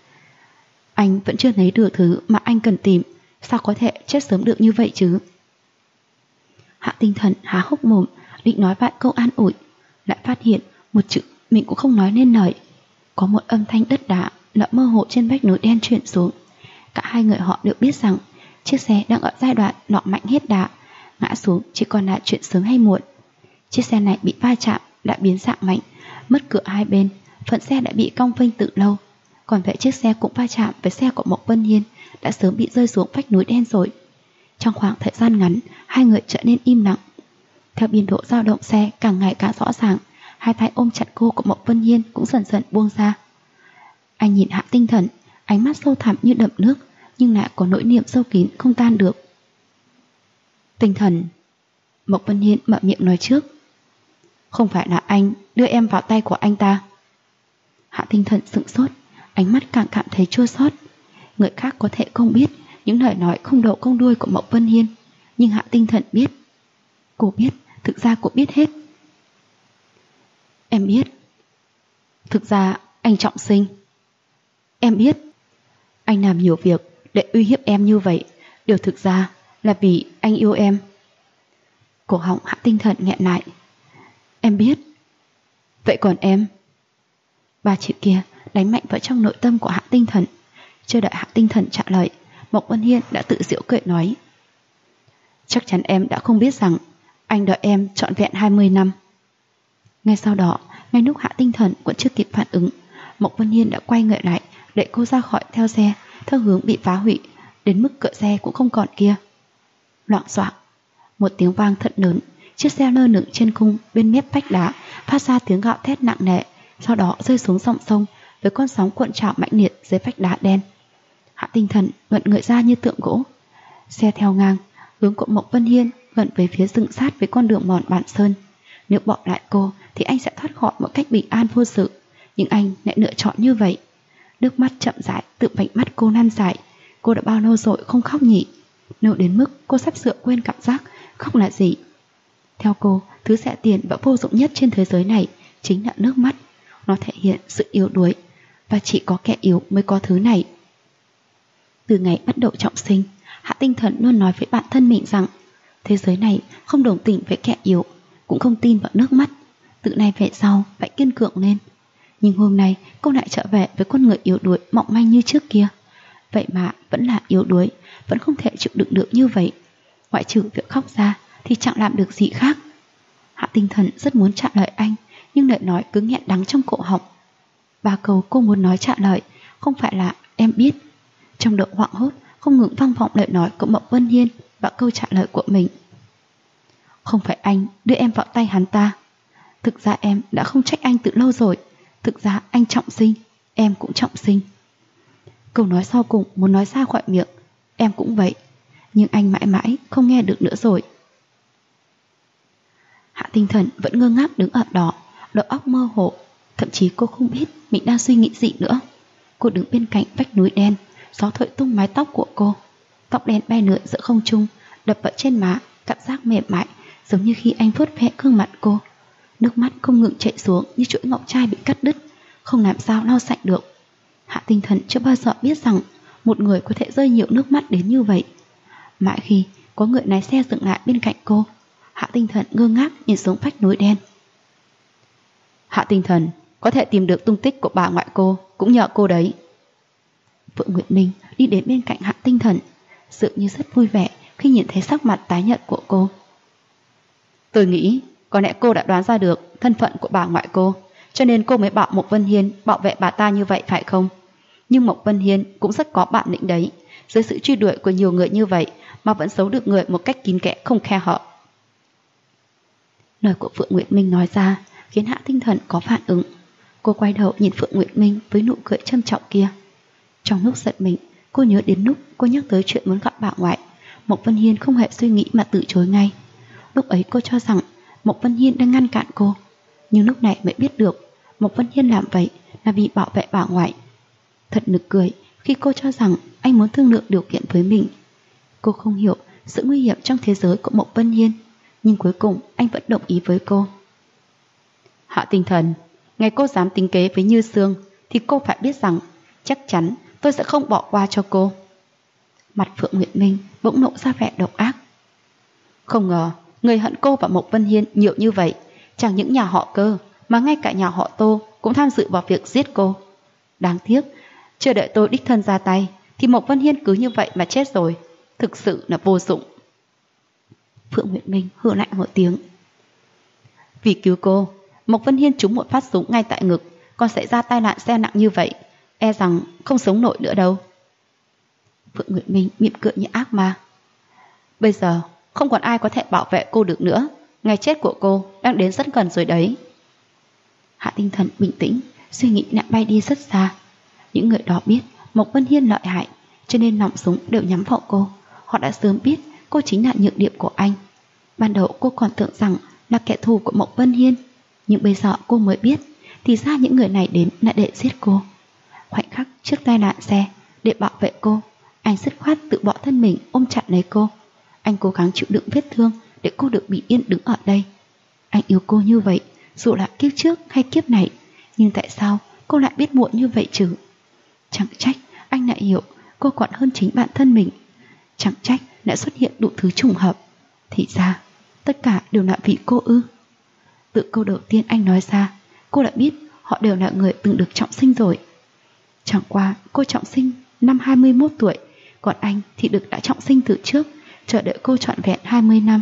Anh vẫn chưa lấy được thứ mà anh cần tìm, sao có thể chết sớm được như vậy chứ? Hạ Tinh Thần há hốc mồm định nói vài câu an ủi, lại phát hiện một chữ mình cũng không nói nên lời. Có một âm thanh đất đá lỡ mơ hồ trên vách núi đen chuyển xuống. Cả hai người họ đều biết rằng chiếc xe đang ở giai đoạn nọ mạnh hết đà, ngã xuống chỉ còn là chuyện sớm hay muộn. Chiếc xe này bị va chạm đã biến dạng mạnh, mất cửa hai bên, phần xe đã bị cong vênh từ lâu. Còn vậy chiếc xe cũng va chạm với xe của Mộng Vân Hiên đã sớm bị rơi xuống vách núi đen rồi. Trong khoảng thời gian ngắn, hai người trở nên im lặng. Theo biên độ dao động xe càng ngày càng rõ ràng, hai tay ôm chặt cô của Mộng Vân Hiên cũng dần dần buông ra. Anh nhìn Hạ Tinh Thần, ánh mắt sâu thẳm như đậm nước, nhưng lại có nỗi niềm sâu kín không tan được. Tinh Thần, Mộng Vân Hiên mở miệng nói trước. Không phải là anh đưa em vào tay của anh ta. Hạ Tinh Thần sững sốt, ánh mắt càng cảm thấy chua xót. Người khác có thể không biết những lời nói không đầu không đuôi của Mộng Vân Hiên, nhưng Hạ Tinh Thần biết. Cô biết, thực ra cô biết hết. Em biết. Thực ra anh trọng sinh. Em biết. Anh làm nhiều việc để uy hiếp em như vậy, điều thực ra là vì anh yêu em. Cổ họng Hạ Tinh Thần nghẹn lại. Em biết. Vậy còn em? Ba chữ kia đánh mạnh vào trong nội tâm của Hạ Tinh Thần. Chưa đợi Hạ Tinh Thần trả lời, Mộng Vân Hiên đã tự giễu cười nói. Chắc chắn em đã không biết rằng anh đợi em trọn vẹn 20 năm. Ngay sau đó, ngay lúc Hạ Tinh Thần vẫn chưa kịp phản ứng, Mộng Vân Hiên đã quay người lại, đẩy cô ra khỏi theo xe, theo hướng bị phá hủy, đến mức cửa xe cũng không còn kia. Loạng xoạng, một tiếng vang thật lớn, chiếc xe lơ lửng trên cung bên mép vách đá, phát ra tiếng gạo thét nặng nề, sau đó rơi xuống dòng sông với con sóng cuộn trào mãnh liệt dưới vách đá đen. Hạ Tinh Thần ngẩn người ra như tượng gỗ. Xe theo ngang, hướng của Mộng Vân Hiên gần về phía rừng sát với con đường mòn bản sơn. Nếu bỏ lại cô thì anh sẽ thoát khỏi một cách bình an vô sự. Nhưng anh lại lựa chọn như vậy. Nước mắt chậm rãi tự vành mắt cô lăn dài. Cô đã bao lâu rồi không khóc nhỉ? Lâu đến mức cô sắp sửa quên cảm giác khóc là gì. Theo cô, thứ rẻ tiền và vô dụng nhất trên thế giới này chính là nước mắt. Nó thể hiện sự yếu đuối, và chỉ có kẻ yếu mới có thứ này. Từ ngày bắt đầu trọng sinh, Hạ Tinh Thần luôn nói với bản thân mình rằng thế giới này không đồng tình với kẻ yếu, cũng không tin vào nước mắt. Từ nay về sau phải kiên cường lên. Nhưng hôm nay cô lại trở về với con người yếu đuối mỏng manh như trước kia. Vậy mà vẫn là yếu đuối, vẫn không thể chịu đựng được như vậy. Ngoại trừ việc khóc ra thì chẳng làm được gì khác. Hạ Tinh Thần rất muốn trả lời anh, nhưng lời nói cứ nghẹn đắng trong cổ họng. 3 câu cô muốn nói trả lời không phải là em biết. Trong độ hoảng hốt không ngừng vang vọng lời nói của Mộc Vân Hiên và câu trả lời của mình. Không phải anh đưa em vào tay hắn ta. Thực ra em đã không trách anh từ lâu rồi. Thực ra anh trọng sinh, em cũng trọng sinh. Câu nói sau cùng muốn nói ra khỏi miệng. Em cũng vậy. Nhưng anh mãi mãi không nghe được nữa rồi. Hạ Tinh Thần vẫn ngơ ngác đứng ở đó, đầu óc mơ hồ. Thậm chí cô không biết mình đang suy nghĩ gì nữa. Cô đứng bên cạnh vách núi đen, gió thổi tung mái tóc của cô. Tóc đen bay lượn giữa không trung, đập vào trên má, cảm giác mềm mại, giống như khi anh vuốt ve gương mặt cô. Nước mắt không ngừng chảy xuống như chuỗi ngọc trai bị cắt đứt, không làm sao lau sạch được. Hạ Tinh Thần chưa bao giờ biết rằng một người có thể rơi nhiều nước mắt đến như vậy. Mãi khi có người lái xe dừng lại bên cạnh cô, Hạ Tinh Thần ngơ ngác nhìn xuống vách núi đen. Hạ Tinh Thần, có thể tìm được tung tích của bà ngoại cô cũng nhờ cô đấy. Phượng Nguyệt Minh đi đến bên cạnh Hạ Tinh Thần, dường như rất vui vẻ khi nhìn thấy sắc mặt tái nhợt của cô. Tôi nghĩ có lẽ cô đã đoán ra được thân phận của bà ngoại cô, cho nên cô mới bảo Mộc Vân Hiên bảo vệ bà ta như vậy phải không? Nhưng Mộc Vân Hiên cũng rất có bản lĩnh đấy, dưới sự truy đuổi của nhiều người như vậy mà vẫn giấu được người một cách kín kẽ không khe hở. Lời của Phượng Nguyệt Minh nói ra khiến Hạ Tinh Thần có phản ứng. Cô quay đầu nhìn Phượng Nguyệt Minh với nụ cười châm trọng kia. Trong lúc giận mình, cô nhớ đến lúc cô nhắc tới chuyện muốn gặp bà ngoại, Mộc Vân Hiên không hề suy nghĩ mà từ chối ngay. Lúc ấy cô cho rằng Mộc Vân Hiên đang ngăn cản cô, nhưng lúc này mới biết được Mộc Vân Hiên làm vậy là vì bảo vệ bà ngoại. Thật nực cười khi cô cho rằng anh muốn thương lượng điều kiện với mình. Cô không hiểu sự nguy hiểm trong thế giới của Mộc Vân Hiên, nhưng cuối cùng anh vẫn đồng ý với cô. Hạ Tinh Thần, ngày cô dám tính kế với Như Sương thì cô phải biết rằng chắc chắn tôi sẽ không bỏ qua cho cô. Mặt Phượng Nguyệt Minh bỗng lộ ra vẻ độc ác. Không ngờ người hận cô và Mộc Vân Hiên nhiều như vậy. Chẳng những nhà họ Cơ mà ngay cả nhà họ Tô cũng tham dự vào việc giết cô. Đáng tiếc, chưa đợi tôi đích thân ra tay thì Mộc Vân Hiên cứ như vậy mà chết rồi. Thực sự là vô dụng. Phượng Nguyệt Minh hừ lạnh một tiếng. Vì cứu cô, Mộc Vân Hiên trúng một phát súng ngay tại ngực, còn xảy ra tai nạn xe nặng như vậy, e rằng không sống nổi nữa đâu. Phượng Nguyệt Minh mỉm cười như ác ma. Bây giờ không còn ai có thể bảo vệ cô được nữa. Ngày chết của cô đang đến rất gần rồi đấy. Hạ Tinh Thần bình tĩnh, suy nghĩ lại bay đi rất xa. Những người đó biết Mộc Vân Hiên lợi hại, cho nên nòng súng đều nhắm vào cô. Họ đã sớm biết cô chính là nhược điểm của anh. Ban đầu cô còn tưởng rằng là kẻ thù của Mộc Vân Hiên, nhưng bây giờ cô mới biết thì ra những người này đến là để giết cô. Khoảnh khắc trước tai nạn xe, để bảo vệ cô, anh dứt khoát tự bỏ thân mình ôm chặt lấy cô. Anh cố gắng chịu đựng vết thương để cô được bình yên đứng ở đây. Anh yêu cô như vậy, dù là kiếp trước hay kiếp này, nhưng tại sao cô lại biết muộn như vậy chứ? Chẳng trách anh lại hiểu cô còn hơn chính bản thân mình. Chẳng trách lại xuất hiện đủ thứ trùng hợp. Thì ra tất cả đều là vì cô ư? Từ câu đầu tiên anh nói ra, cô đã biết họ đều là người từng được trọng sinh rồi. Chẳng qua cô trọng sinh năm 21 tuổi, còn anh thì đã trọng sinh từ trước, chờ đợi cô trọn vẹn 20 năm.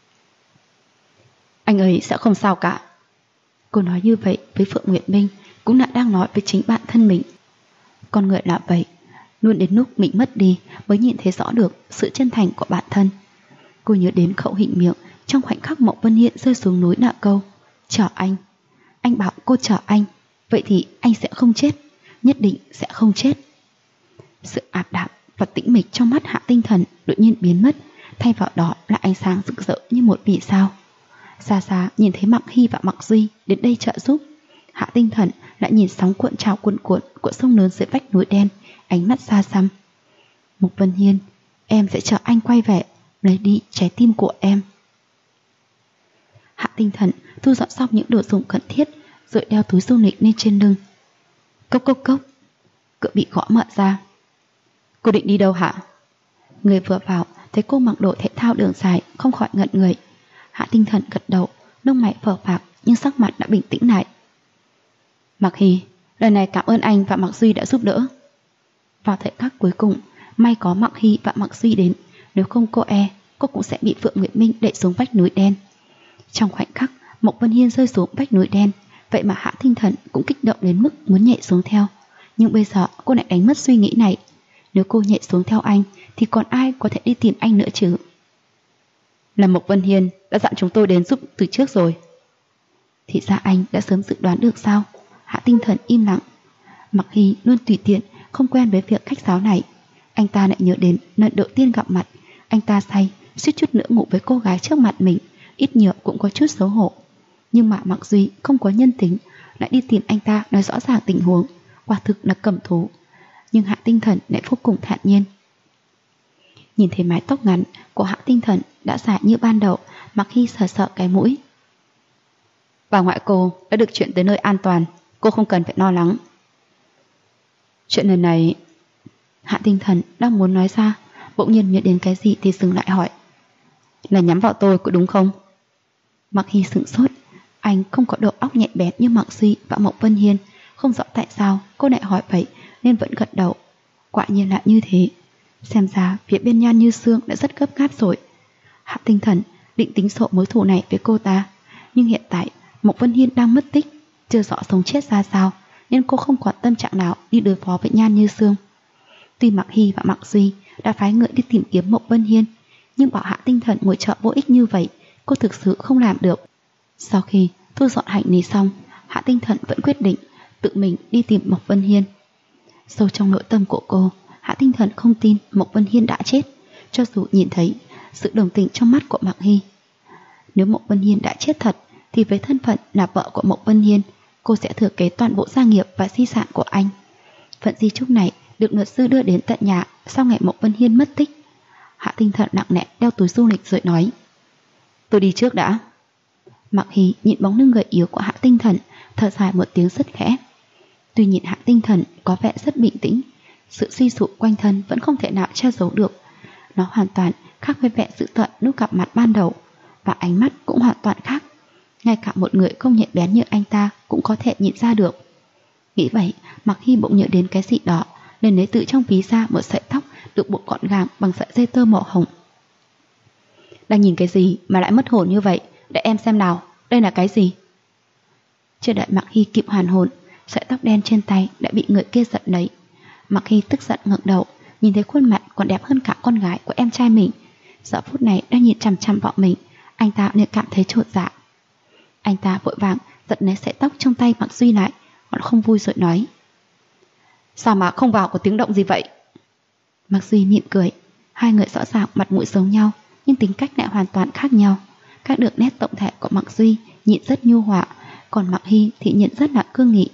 Anh ấy sẽ không sao cả. Cô nói như vậy với Phượng Nguyệt Minh cũng là đang nói với chính bản thân mình. Con người là vậy, luôn đến lúc mình mất đi mới nhìn thấy rõ được sự chân thành của bản thân. Cô nhớ đến khẩu hình miệng trong khoảnh khắc Mộc Vân Hiên rơi xuống núi nạ câu chờ anh. Anh bảo cô chờ anh, vậy thì anh sẽ không chết, nhất định sẽ không chết. Sự ảm đạm và tĩnh mịch trong mắt Hạ Tinh Thần đột nhiên biến mất, thay vào đó là ánh sáng rực rỡ như một vì sao. Xa xa nhìn thấy Mạc Hy và Mạc Duy đến đây trợ giúp. Hạ Tinh Thần lại nhìn sóng cuộn trào cuộn cuộn của sông lớn dưới vách núi đen, ánh mắt xa xăm. Mục Vân Hiên, em sẽ chờ anh quay về, lấy đi trái tim của em. Hạ Tinh Thần thu dọn xong những đồ dùng cần thiết, rồi đeo túi du lịch lên trên lưng. Cốc cốc cốc, cửa bị gõ mở ra. Cô định đi đâu hả? Người vừa vào thấy cô mặc đồ thể thao đường dài, không khỏi ngẩn người. Hạ Tinh Thần gật đầu, lông mày phờ phạc nhưng sắc mặt đã bình tĩnh lại. Mạc Hy, lần này cảm ơn anh và Mạc Duy đã giúp đỡ. Vào thời khắc cuối cùng, may có Mạc Hy và Mạc Duy đến, nếu không cô cũng sẽ bị Phượng Nguyệt Minh đẩy xuống vách núi đen. Trong khoảnh khắc Mộc Vân Hiên rơi xuống vách núi đen, vậy mà Hạ Tinh Thần cũng kích động đến mức muốn nhảy xuống theo. Nhưng bây giờ cô lại đánh mất suy nghĩ này. Nếu cô nhảy xuống theo anh thì còn ai có thể đi tìm anh nữa chứ? Là Mộc Vân Hiên đã dặn chúng tôi đến giúp từ trước rồi. Thì ra anh đã sớm dự đoán được sao? Hạ Tinh Thần im lặng. Mạc Hy luôn tùy tiện, không quen với việc khách sáo này. Anh ta lại nhớ đến lần đầu tiên gặp mặt, anh ta say, suýt chút nữa ngủ với cô gái trước mặt mình, ít nhiều cũng có chút xấu hổ. Nhưng mà Mạc Duy không có nhân tính, lại đi tìm anh ta nói rõ ràng tình huống, quả thực là cầm thú. Nhưng Hạ Tinh Thần lại vô cùng thản nhiên. Nhìn thấy mái tóc ngắn của Hạ Tinh Thần đã dài như ban đầu, Mạc Hy sờ cái mũi. Bà ngoại cô đã được chuyển tới nơi an toàn, cô không cần phải lo lắng. Chuyện lần này... Hạ Tinh Thần đang muốn nói ra, bỗng nhiên nhớ đến cái gì thì dừng lại hỏi. Là nhắm vào tôi có đúng không? Mạc Hy sửng sốt. Anh không có đầu óc nhạy bén như Mạc Duy và Mộc Vân Hiên. Không rõ tại sao cô lại hỏi vậy, nên vẫn gật đầu. Quả nhiên là như thế. Xem ra phía bên Nhan Như Sương đã rất gấp gáp rồi. Hạ Tinh Thần định tính sổ mối thù này với cô ta, nhưng hiện tại Mộc Vân Hiên đang mất tích, chưa rõ sống chết ra sao, nên cô không còn tâm trạng nào đi đối phó với Nhan Như Sương. Tuy Mạc Hy và Mạc Duy đã phái người đi tìm kiếm Mộc Vân Hiên, nhưng bảo Hạ Tinh Thần ngồi chợ vô ích như vậy, cô thực sự không làm được. Sau khi thu dọn hành lý xong, Hạ Tinh Thần vẫn quyết định tự mình đi tìm Mộc Vân Hiên. Sâu trong nội tâm của cô, Hạ Tinh Thần không tin Mộc Vân Hiên đã chết, cho dù nhìn thấy sự đồng tình trong mắt của Mạc Hy. Nếu Mộc Vân Hiên đã chết thật, thì với thân phận là vợ của Mộc Vân Hiên, cô sẽ thừa kế toàn bộ gia nghiệp và di sản của anh. Phần di chúc này được luật sư đưa đến tận nhà sau ngày Mộc Vân Hiên mất tích. Hạ Tinh Thần nặng nề đeo túi du lịch rồi nói. Tôi đi trước đã. Mạc Hy nhìn bóng lưng gầy yếu của Hạ Tinh Thần, thở dài một tiếng rất khẽ. Tuy nhìn Hạ Tinh Thần có vẻ rất bình tĩnh, sự suy sụp quanh thân vẫn không thể nào che giấu được. Nó hoàn toàn khác với vẻ dữ tợn lúc gặp mặt ban đầu, và ánh mắt cũng hoàn toàn khác. Ngay cả một người không nhạy bén như anh ta cũng có thể nhìn ra được. Nghĩ vậy, Mạc Hy bỗng nhớ đến cái gì đó, nên lấy từ trong ví ra một sợi tóc được buộc gọn gàng bằng sợi dây tơ màu hồng. Đang nhìn cái gì mà lại mất hồn như vậy? Để em xem nào, đây là cái gì? Chưa đợi Mạc Hy kịp hoàn hồn, sợi tóc đen trên tay đã bị người kia giật lấy. Mạc Hy tức giận ngẩng đầu, nhìn thấy khuôn mặt còn đẹp hơn cả con gái của em trai mình. Giờ phút này đang nhìn chằm chằm vào mình, anh ta nên cảm thấy chột dạ. Anh ta vội vàng giật lấy sợi tóc trong tay Mạc Duy lại, còn không vui rồi nói. Sao mà không vào có tiếng động gì vậy? Mạc Duy mỉm cười. Hai người rõ ràng mặt mũi giống nhau, nhưng tính cách lại hoàn toàn khác nhau. Các đường nét tổng thể của Mạc Duy nhìn rất nhu hòa, còn Mạc Hy thì nhìn rất là cương nghị.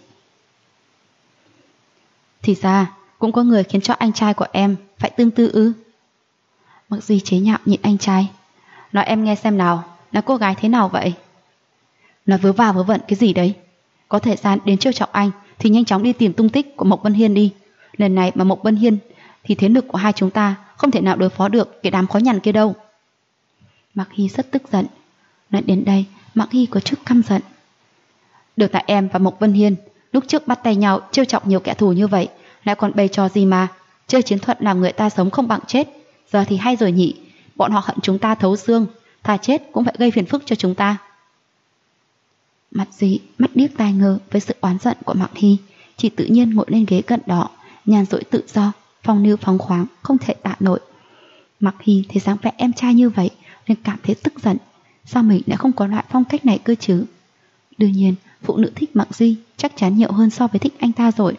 Thì ra cũng có người khiến cho anh trai của em phải tương tư ư? Mạc Duy chế nhạo nhìn anh trai. Nói em nghe xem nào, là cô gái thế nào vậy? Nói vớ va vớ vẩn cái gì đấy? Có thời gian đến trêu chọc anh thì nhanh chóng đi tìm tung tích của Mộc Vân Hiên đi. Lần này mà Mộc Vân Hiên thì thế lực của hai chúng ta không thể nào đối phó được cái đám khó nhằn kia đâu. Mạc Hy rất tức giận. Nói đến đây, Mạc Hy có chút căm giận. Được tại em và Mộc Vân Hiên lúc trước bắt tay nhau trêu chọc nhiều kẻ thù như vậy, lại còn bày trò gì mà chơi chiến thuật làm người ta sống không bằng chết. Giờ thì hay rồi nhỉ, bọn họ hận chúng ta thấu xương, thà chết cũng phải gây phiền phức cho chúng ta. Mặt Duy mắt điếc tai ngơ với sự oán giận của Mạc Hy, chỉ tự nhiên ngồi lên ghế cận đó, nhàn rỗi tự do, phong lưu phóng khoáng, không thể tả nổi. Mạc Hy thấy dáng vẻ em trai như vậy nên cảm thấy tức giận. Sao mình lại không có loại phong cách này cơ chứ? Đương nhiên, phụ nữ thích Mạc Duy chắc chắn nhiều hơn so với thích anh ta rồi.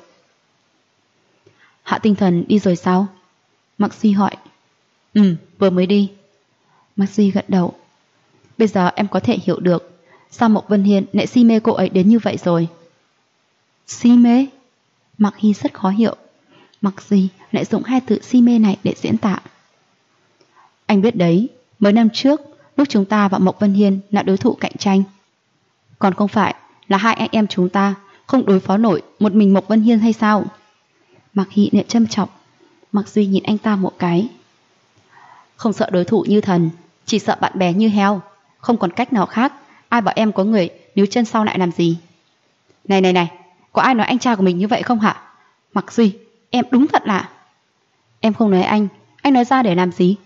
Hạ Tinh Thần đi rồi sao? Mạc Duy hỏi. Vừa mới đi. Mạc Duy gật đầu. Bây giờ em có thể hiểu được sao Mộc Vân Hiên lại si mê cô ấy đến như vậy rồi. Si mê? Mạc Hy rất khó hiểu. Mặc gì lại dùng hai từ si mê này để diễn tả. Anh biết đấy, mấy năm trước lúc chúng ta và Mộc Vân Hiên là đối thủ cạnh tranh, còn không phải là hai anh em chúng ta không đối phó nổi một mình Mộc Vân Hiên hay sao? Mạc Hy lại châm chọc. Mạc Duy nhìn anh ta một cái. Không sợ đối thủ như thần, chỉ sợ bạn bè như heo. Không còn cách nào khác. Ai bảo em có người níu chân sau lại làm gì? Này, có ai nói anh trai của mình như vậy không hả? Mạc Duy, em đúng thật là... Em không nói anh nói ra để làm gì?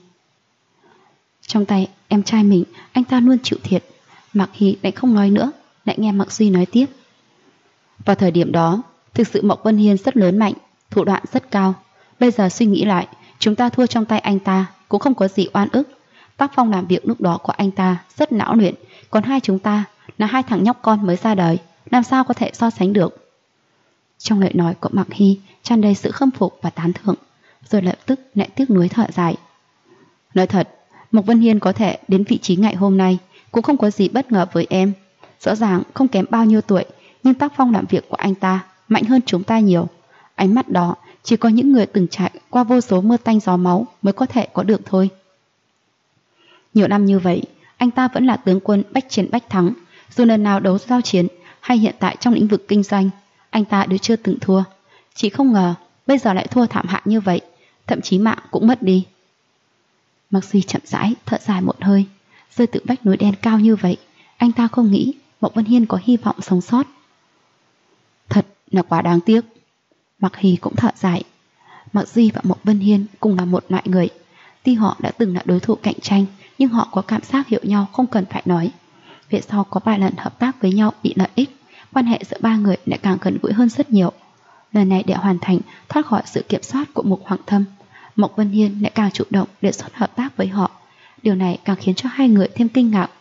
Trong tay em trai mình, anh ta luôn chịu thiệt. Mạc Hy lại không nói nữa, lại nghe Mạc Duy nói tiếp. Vào thời điểm đó, thực sự Mộc Vân Hiên rất lớn mạnh, thủ đoạn rất cao. Bây giờ suy nghĩ lại, chúng ta thua trong tay anh ta cũng không có gì oan ức. Tác phong làm việc lúc đó của anh ta rất não luyện, còn hai chúng ta là hai thằng nhóc con mới ra đời, làm sao có thể so sánh được. Trong lời nói của Mạc Hy tràn đầy sự khâm phục và tán thưởng, rồi lập tức lại tiếc nuối thở dài. Nói thật, Mộc Vân Hiên có thể đến vị trí ngày hôm nay cũng không có gì bất ngờ với em. Rõ ràng không kém bao nhiêu tuổi, nhưng tác phong làm việc của anh ta mạnh hơn chúng ta nhiều. Ánh mắt đó chỉ có những người từng trải qua vô số mưa tanh gió máu mới có thể có được thôi. Nhiều năm như vậy, anh ta vẫn là tướng quân bách chiến bách thắng. Dù lần nào đấu giao chiến hay hiện tại trong lĩnh vực kinh doanh, anh ta đều chưa từng thua. Chỉ không ngờ bây giờ lại thua thảm hại như vậy, thậm chí mạng cũng mất đi. Mạc Duy chậm rãi thở dài một hơi. Rơi từ vách núi đen cao như vậy, anh ta không nghĩ Mộc Vân Hiên có hy vọng sống sót. Thật là quá đáng tiếc. Mạc Hy cũng thở dài. Mạc Duy và Mộc Vân Hiên cùng là một loại người. Tuy họ đã từng là đối thủ cạnh tranh, nhưng họ có cảm giác hiểu nhau không cần phải nói. Về sau có vài lần hợp tác với nhau bị lợi ích, quan hệ giữa ba người lại càng gần gũi hơn rất nhiều. Lần này để hoàn thành thoát khỏi sự kiểm soát của Mục Hoàng Thâm, Mộc Vân Hiên lại càng chủ động đề xuất hợp tác với họ. Điều này càng khiến cho hai người thêm kinh ngạc.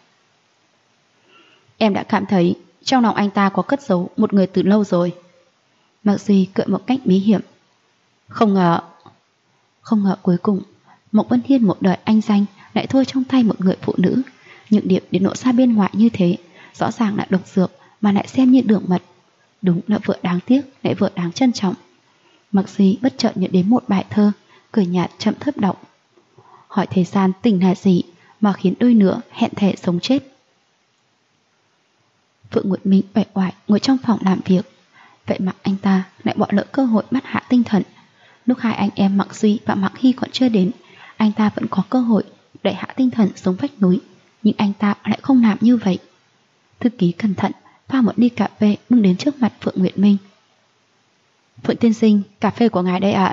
Em đã cảm thấy trong lòng anh ta có cất giấu một người từ lâu rồi. Mạc Duy cười một cách bí hiểm. Không ngờ cuối cùng Mộc Vân Hiên một đời anh danh lại thua trong tay một người phụ nữ. Những điểm đến nỗi xa bên ngoài như thế, rõ ràng là độc dược mà lại xem như đường mật. Đúng là vợ đáng tiếc lại vợ đáng trân trọng. Mạc Duy bất chợt nhớ đến một bài thơ, cười nhạt chậm thấp đọc. Hỏi thế gian tình là gì mà khiến đôi nữa hẹn thề sống chết. Phượng Nguyệt Minh uể oải ngồi trong phòng làm việc. Vậy mà anh ta lại bỏ lỡ cơ hội bắt hạ tinh thần. Lúc hai anh em Mạc Duy và Mạc Hy còn chưa đến, anh ta vẫn có cơ hội đẩy hạ tinh thần xuống vách núi. Nhưng anh ta lại không làm như vậy. Thư ký cẩn thận pha một ly cà phê bưng đến trước mặt Phượng Nguyệt Minh. Phượng tiên sinh, cà phê của ngài đây ạ.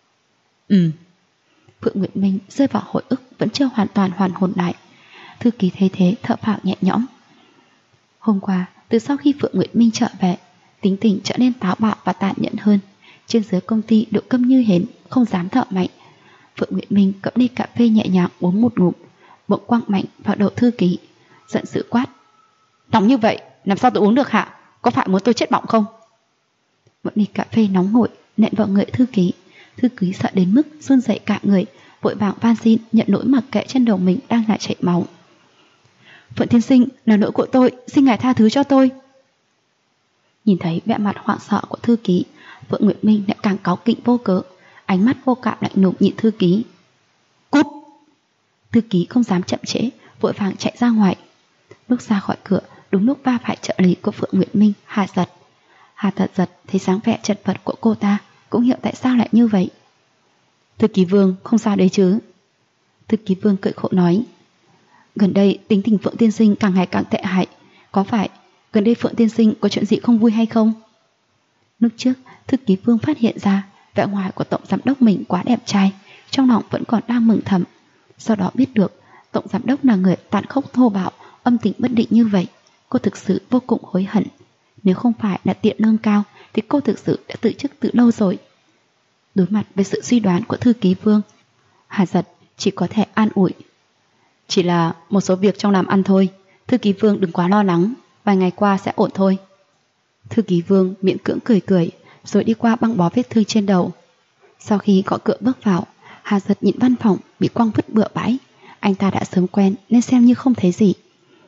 Phượng Nguyệt Minh rơi vào hồi ức vẫn chưa hoàn toàn hoàn hồn lại. Thư ký thấy thế thở phào nhẹ nhõm. Hôm qua, từ sau khi Phượng Nguyệt Minh trở về, tính tình trở nên táo bạo và tàn nhẫn hơn. Trên dưới công ty độ câm như hến, không dám thở mạnh. Phượng Nguyệt Minh cầm ly cà phê nhẹ nhàng uống một ngụm, bỗng quăng mạnh vào đầu thư ký, giận dữ quát. Nóng như vậy, làm sao tôi uống được hả? Có phải muốn tôi chết bỏng không? Một ly cà phê nóng hổi nện vào người thư ký. Thư ký sợ đến mức run rẩy cả người, vội vàng van xin nhận lỗi mặc kệ trên đầu mình đang lại chảy máu. Phượng tiên sinh, là lỗi của tôi, xin ngài tha thứ cho tôi. Nhìn thấy vẻ mặt hoảng sợ của thư ký, Phượng Nguyệt Minh lại càng cáu kỉnh vô cớ, ánh mắt vô cảm lạnh lùng nhìn thư ký. Cút! Thư ký không dám chậm trễ, vội vàng chạy ra ngoài. Lúc ra khỏi cửa, đúng lúc va phải trợ lý của Phượng Nguyệt Minh, Hà Giật. Hà Giật thấy dáng vẻ chật vật của cô ta, cũng hiểu tại sao lại như vậy. Thư ký Vương, không sao đấy chứ? Thư ký Vương cười khổ nói. Gần đây tính tình Phượng tiên sinh càng ngày càng tệ hại. Có phải gần đây Phượng tiên sinh có chuyện gì không vui hay không? Lúc trước, thư ký Vương phát hiện ra vẻ ngoài của tổng giám đốc mình quá đẹp trai, trong lòng vẫn còn đang mừng thầm. Sau đó biết được tổng giám đốc là người tàn khốc thô bạo, âm tình bất định như vậy, cô thực sự vô cùng hối hận. Nếu không phải là tiện lương cao thì cô thực sự đã từ chức từ lâu rồi. Đối mặt với sự suy đoán của thư ký Vương, Hà Giật chỉ có thể an ủi. Chỉ là một số việc trong làm ăn thôi, thư ký Vương đừng quá lo lắng, vài ngày qua sẽ ổn thôi. Thư ký Vương miễn cưỡng cười cười, rồi đi qua băng bó vết thương trên đầu. Sau khi gõ cửa bước vào, Hà Giật nhìn văn phòng bị quăng vứt bừa bãi. Anh ta đã sớm quen nên xem như không thấy gì.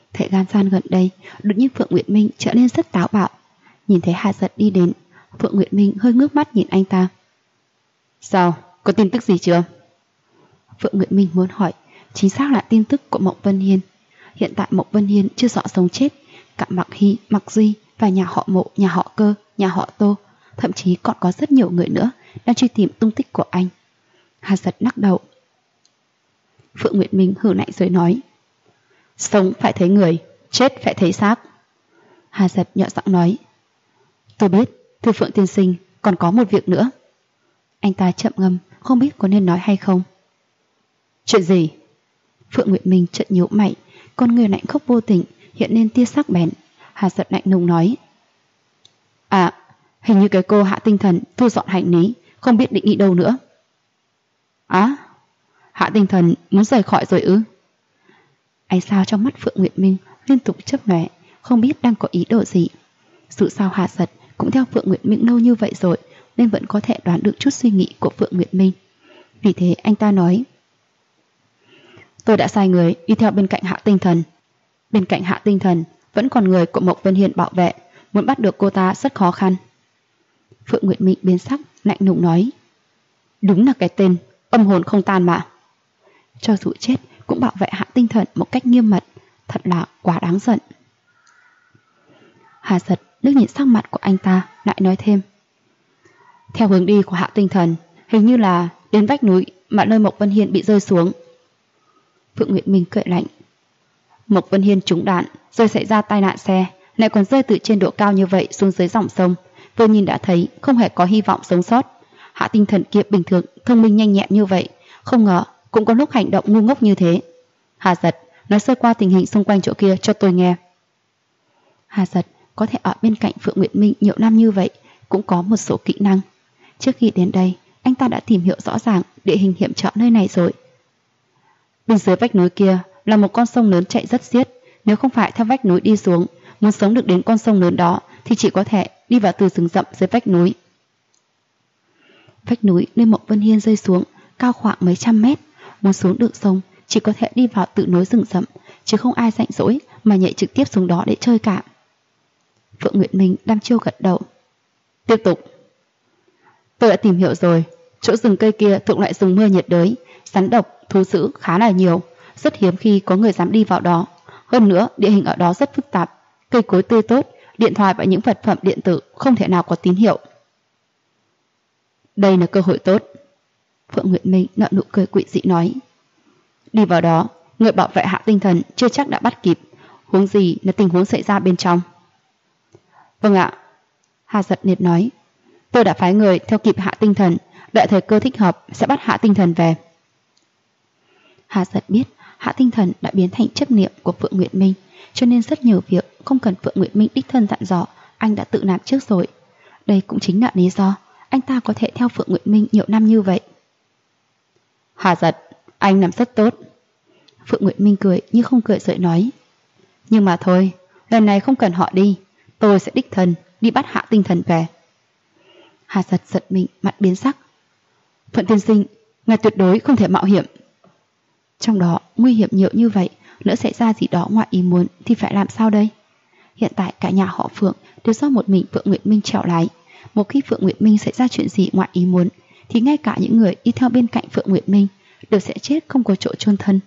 Thời gian gần đây, đột nhiên Phượng Nguyệt Minh trở nên rất táo bạo. Nhìn thấy Hà Giật đi đến, Phượng Nguyệt Minh hơi ngước mắt nhìn anh ta. Sao? Có tin tức gì chưa? Phượng Nguyệt Minh muốn hỏi chính xác là tin tức của Mộng Vân Hiên. Hiện tại Mộng Vân Hiên chưa rõ sống chết. Cả Mạc Hy, Mạc Duy và nhà họ Mộ, nhà họ Cơ, nhà họ Tô, thậm chí còn có rất nhiều người nữa đang truy tìm tung tích của anh. Hà Giật lắc đầu. Phượng Nguyệt Minh hừ lạnh rồi nói: sống phải thấy người, chết phải thấy xác. Hà Giật nhỏ giọng nói: tôi biết, thưa Phượng tiên sinh, còn có một việc nữa. Anh ta chậm ngâm, không biết có nên nói hay không. Chuyện gì? Phượng Nguyệt Minh chợt nhíu mày, con người lạnh khốc vô tình hiện lên tia sắc bén. Hà Giật lạnh lùng nói: à, hình như cái cô Hạ Tinh Thần thu dọn hành lý, không biết định đi đâu nữa. Á, Hạ Tinh Thần muốn rời khỏi rồi ư? Ánh sao trong mắt Phượng Nguyệt Minh liên tục chớp lóe, không biết đang có ý đồ gì. Dù sao Hà Giật cũng theo Phượng Nguyệt Minh lâu như vậy rồi, nên vẫn có thể đoán được chút suy nghĩ của Phượng Nguyệt Minh. Vì thế anh ta nói: tôi đã sai người đi theo bên cạnh Hạ Tinh Thần. Bên cạnh Hạ Tinh Thần vẫn còn người của Mộc Vân Hiên bảo vệ, muốn bắt được cô ta rất khó khăn. Phượng Nguyệt Minh biến sắc, lạnh lùng nói: đúng là cái tên âm hồn không tan mà. Cho dù chết cũng bảo vệ Hạ Tinh Thần một cách nghiêm mật, thật là quá đáng giận. Hà Giật liếc nhìn sắc mặt của anh ta, lại nói thêm: theo hướng đi của Hạ Tinh Thần, hình như là đến vách núi mà nơi Mộc Vân Hiên bị rơi xuống. Phượng Nguyệt Minh cười lạnh: Mộc Vân Hiên trúng đạn rồi xảy ra tai nạn xe, lại còn rơi từ trên độ cao như vậy xuống dưới dòng sông, vừa nhìn đã thấy không hề có hy vọng sống sót. Hạ Tinh Thần kia bình thường thông minh nhanh nhẹn như vậy, không ngờ cũng có lúc hành động ngu ngốc như thế. Hà Giật, nói sơ qua tình hình xung quanh chỗ kia cho tôi nghe. Hà Giật có thể ở bên cạnh Phượng Nguyệt Minh nhiều năm như vậy, cũng có một số kỹ năng. Trước khi đến đây, anh ta đã tìm hiểu rõ ràng địa hình hiểm trở nơi này rồi. Bên dưới vách núi kia là một con sông lớn chạy rất xiết, nếu không phải theo vách núi đi xuống, muốn sống được đến con sông lớn đó thì chỉ có thể đi vào từ rừng rậm dưới vách núi. Vách núi nơi Mộc Vân Hiên rơi xuống cao khoảng mấy trăm mét, muốn xuống được sông chỉ có thể đi vào tự núi rừng rậm, chứ không ai rảnh rỗi mà nhảy trực tiếp xuống đó để chơi cả. Phượng Nguyệt Minh đăm chiêu gật đầu. Tiếp tục. Tôi đã tìm hiểu rồi, chỗ rừng cây kia thuộc loại rừng mưa nhiệt đới, rắn độc, thú dữ khá là nhiều, rất hiếm khi có người dám đi vào đó. Hơn nữa, địa hình ở đó rất phức tạp, cây cối tươi tốt, điện thoại và những vật phẩm điện tử không thể nào có tín hiệu. Đây là cơ hội tốt. Phượng Nguyệt Minh nở nụ cười quỷ dị nói: đi vào đó, người bảo vệ Hạ Tinh Thần chưa chắc đã bắt kịp, huống gì là tình huống xảy ra bên trong. Vâng ạ. Hà Giật liệt nói: tôi đã phái người theo kịp Hạ Tinh Thần, đợi thời cơ thích hợp sẽ bắt Hạ Tinh Thần về. Hà Giật biết Hạ Tinh Thần đã biến thành chấp niệm của Phượng Nguyệt Minh, cho nên rất nhiều việc không cần Phượng Nguyệt Minh đích thân dặn dò, anh đã tự làm trước rồi. Đây cũng chính là lý do anh ta có thể theo Phượng Nguyệt Minh nhiều năm như vậy. Hà Giật, anh làm rất tốt. Phượng Nguyệt Minh cười như không cười rồi nói: nhưng mà thôi, lần này không cần họ đi, tôi sẽ đích thân đi bắt Hạ Tinh Thần về. Hà Giật giật mình, mặt biến sắc. Phượng tiên sinh, ngài tuyệt đối không thể mạo hiểm. Trong đó nguy hiểm nhiều như vậy, lỡ xảy ra gì đó ngoài ý muốn thì phải làm sao đây? Hiện tại cả nhà họ Phượng đều do một mình Phượng Nguyệt Minh trèo lái. Một khi Phượng Nguyệt Minh xảy ra chuyện gì ngoài ý muốn thì ngay cả những người đi theo bên cạnh Phượng Nguyệt Minh đều sẽ chết không có chỗ chôn thân.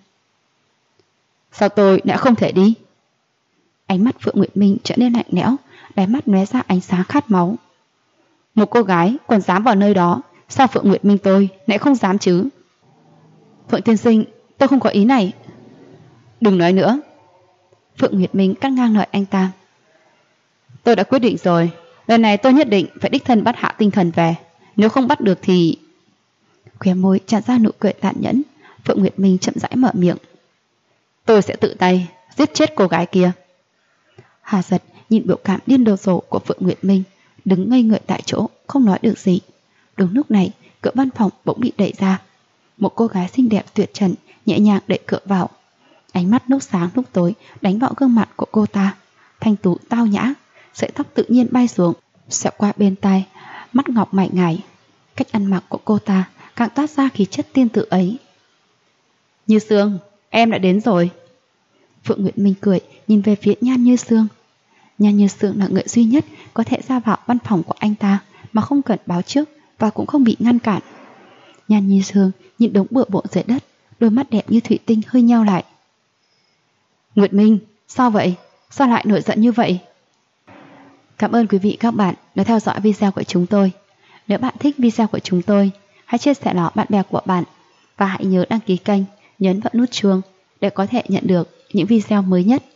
Sao tôi đã không thể đi? Ánh mắt Phượng Nguyệt Minh trở nên lạnh lẽo, đáy mắt lóe ra ánh sáng khát máu. Một cô gái còn dám vào nơi đó, sao Phượng Nguyệt Minh tôi lại không dám chứ? Phượng tiên sinh, tôi không có ý này. Đừng nói nữa. Phượng Nguyệt Minh cắt ngang lời anh ta. Tôi đã quyết định rồi, lần này tôi nhất định phải đích thân bắt Hạ Tinh Thần về. Nếu không bắt được thì... Khóe môi tràn ra nụ cười tàn nhẫn. Phượng Nguyệt Minh chậm rãi mở miệng. Tôi sẽ tự tay giết chết cô gái kia. Hà Giật nhìn biểu cảm điên đồ rồ của Phượng Nguyệt Minh, đứng ngây người tại chỗ, không nói được gì. Đúng lúc này, cửa văn phòng bỗng bị đẩy ra. Một cô gái xinh đẹp tuyệt trần nhẹ nhàng đẩy cửa vào. Ánh mắt lúc sáng lúc tối đánh vào gương mặt của cô ta, thanh tú tao nhã, sợi tóc tự nhiên bay xuống, xẹo qua bên tai, mắt ngọc mảnh ngài. Cách ăn mặc của cô ta càng toát ra khí chất tiên tử ấy. Như Sương, em đã đến rồi. Phượng Nguyệt Minh cười nhìn về phía Nhan Như Sương. Nhan Như Sương là người duy nhất có thể ra vào văn phòng của anh ta mà không cần báo trước và cũng không bị ngăn cản. Nhan Như Sương nhìn đống bừa bộn dưới đất, đôi mắt đẹp như thủy tinh hơi nheo lại. Nguyệt Minh, sao vậy? Sao lại nổi giận như vậy? Cảm ơn quý vị các bạn đã theo dõi video của chúng tôi. Nếu bạn thích video của chúng tôi, hãy chia sẻ nó bạn bè của bạn và hãy nhớ đăng ký kênh, nhấn vào nút chuông để có thể nhận được những video mới nhất.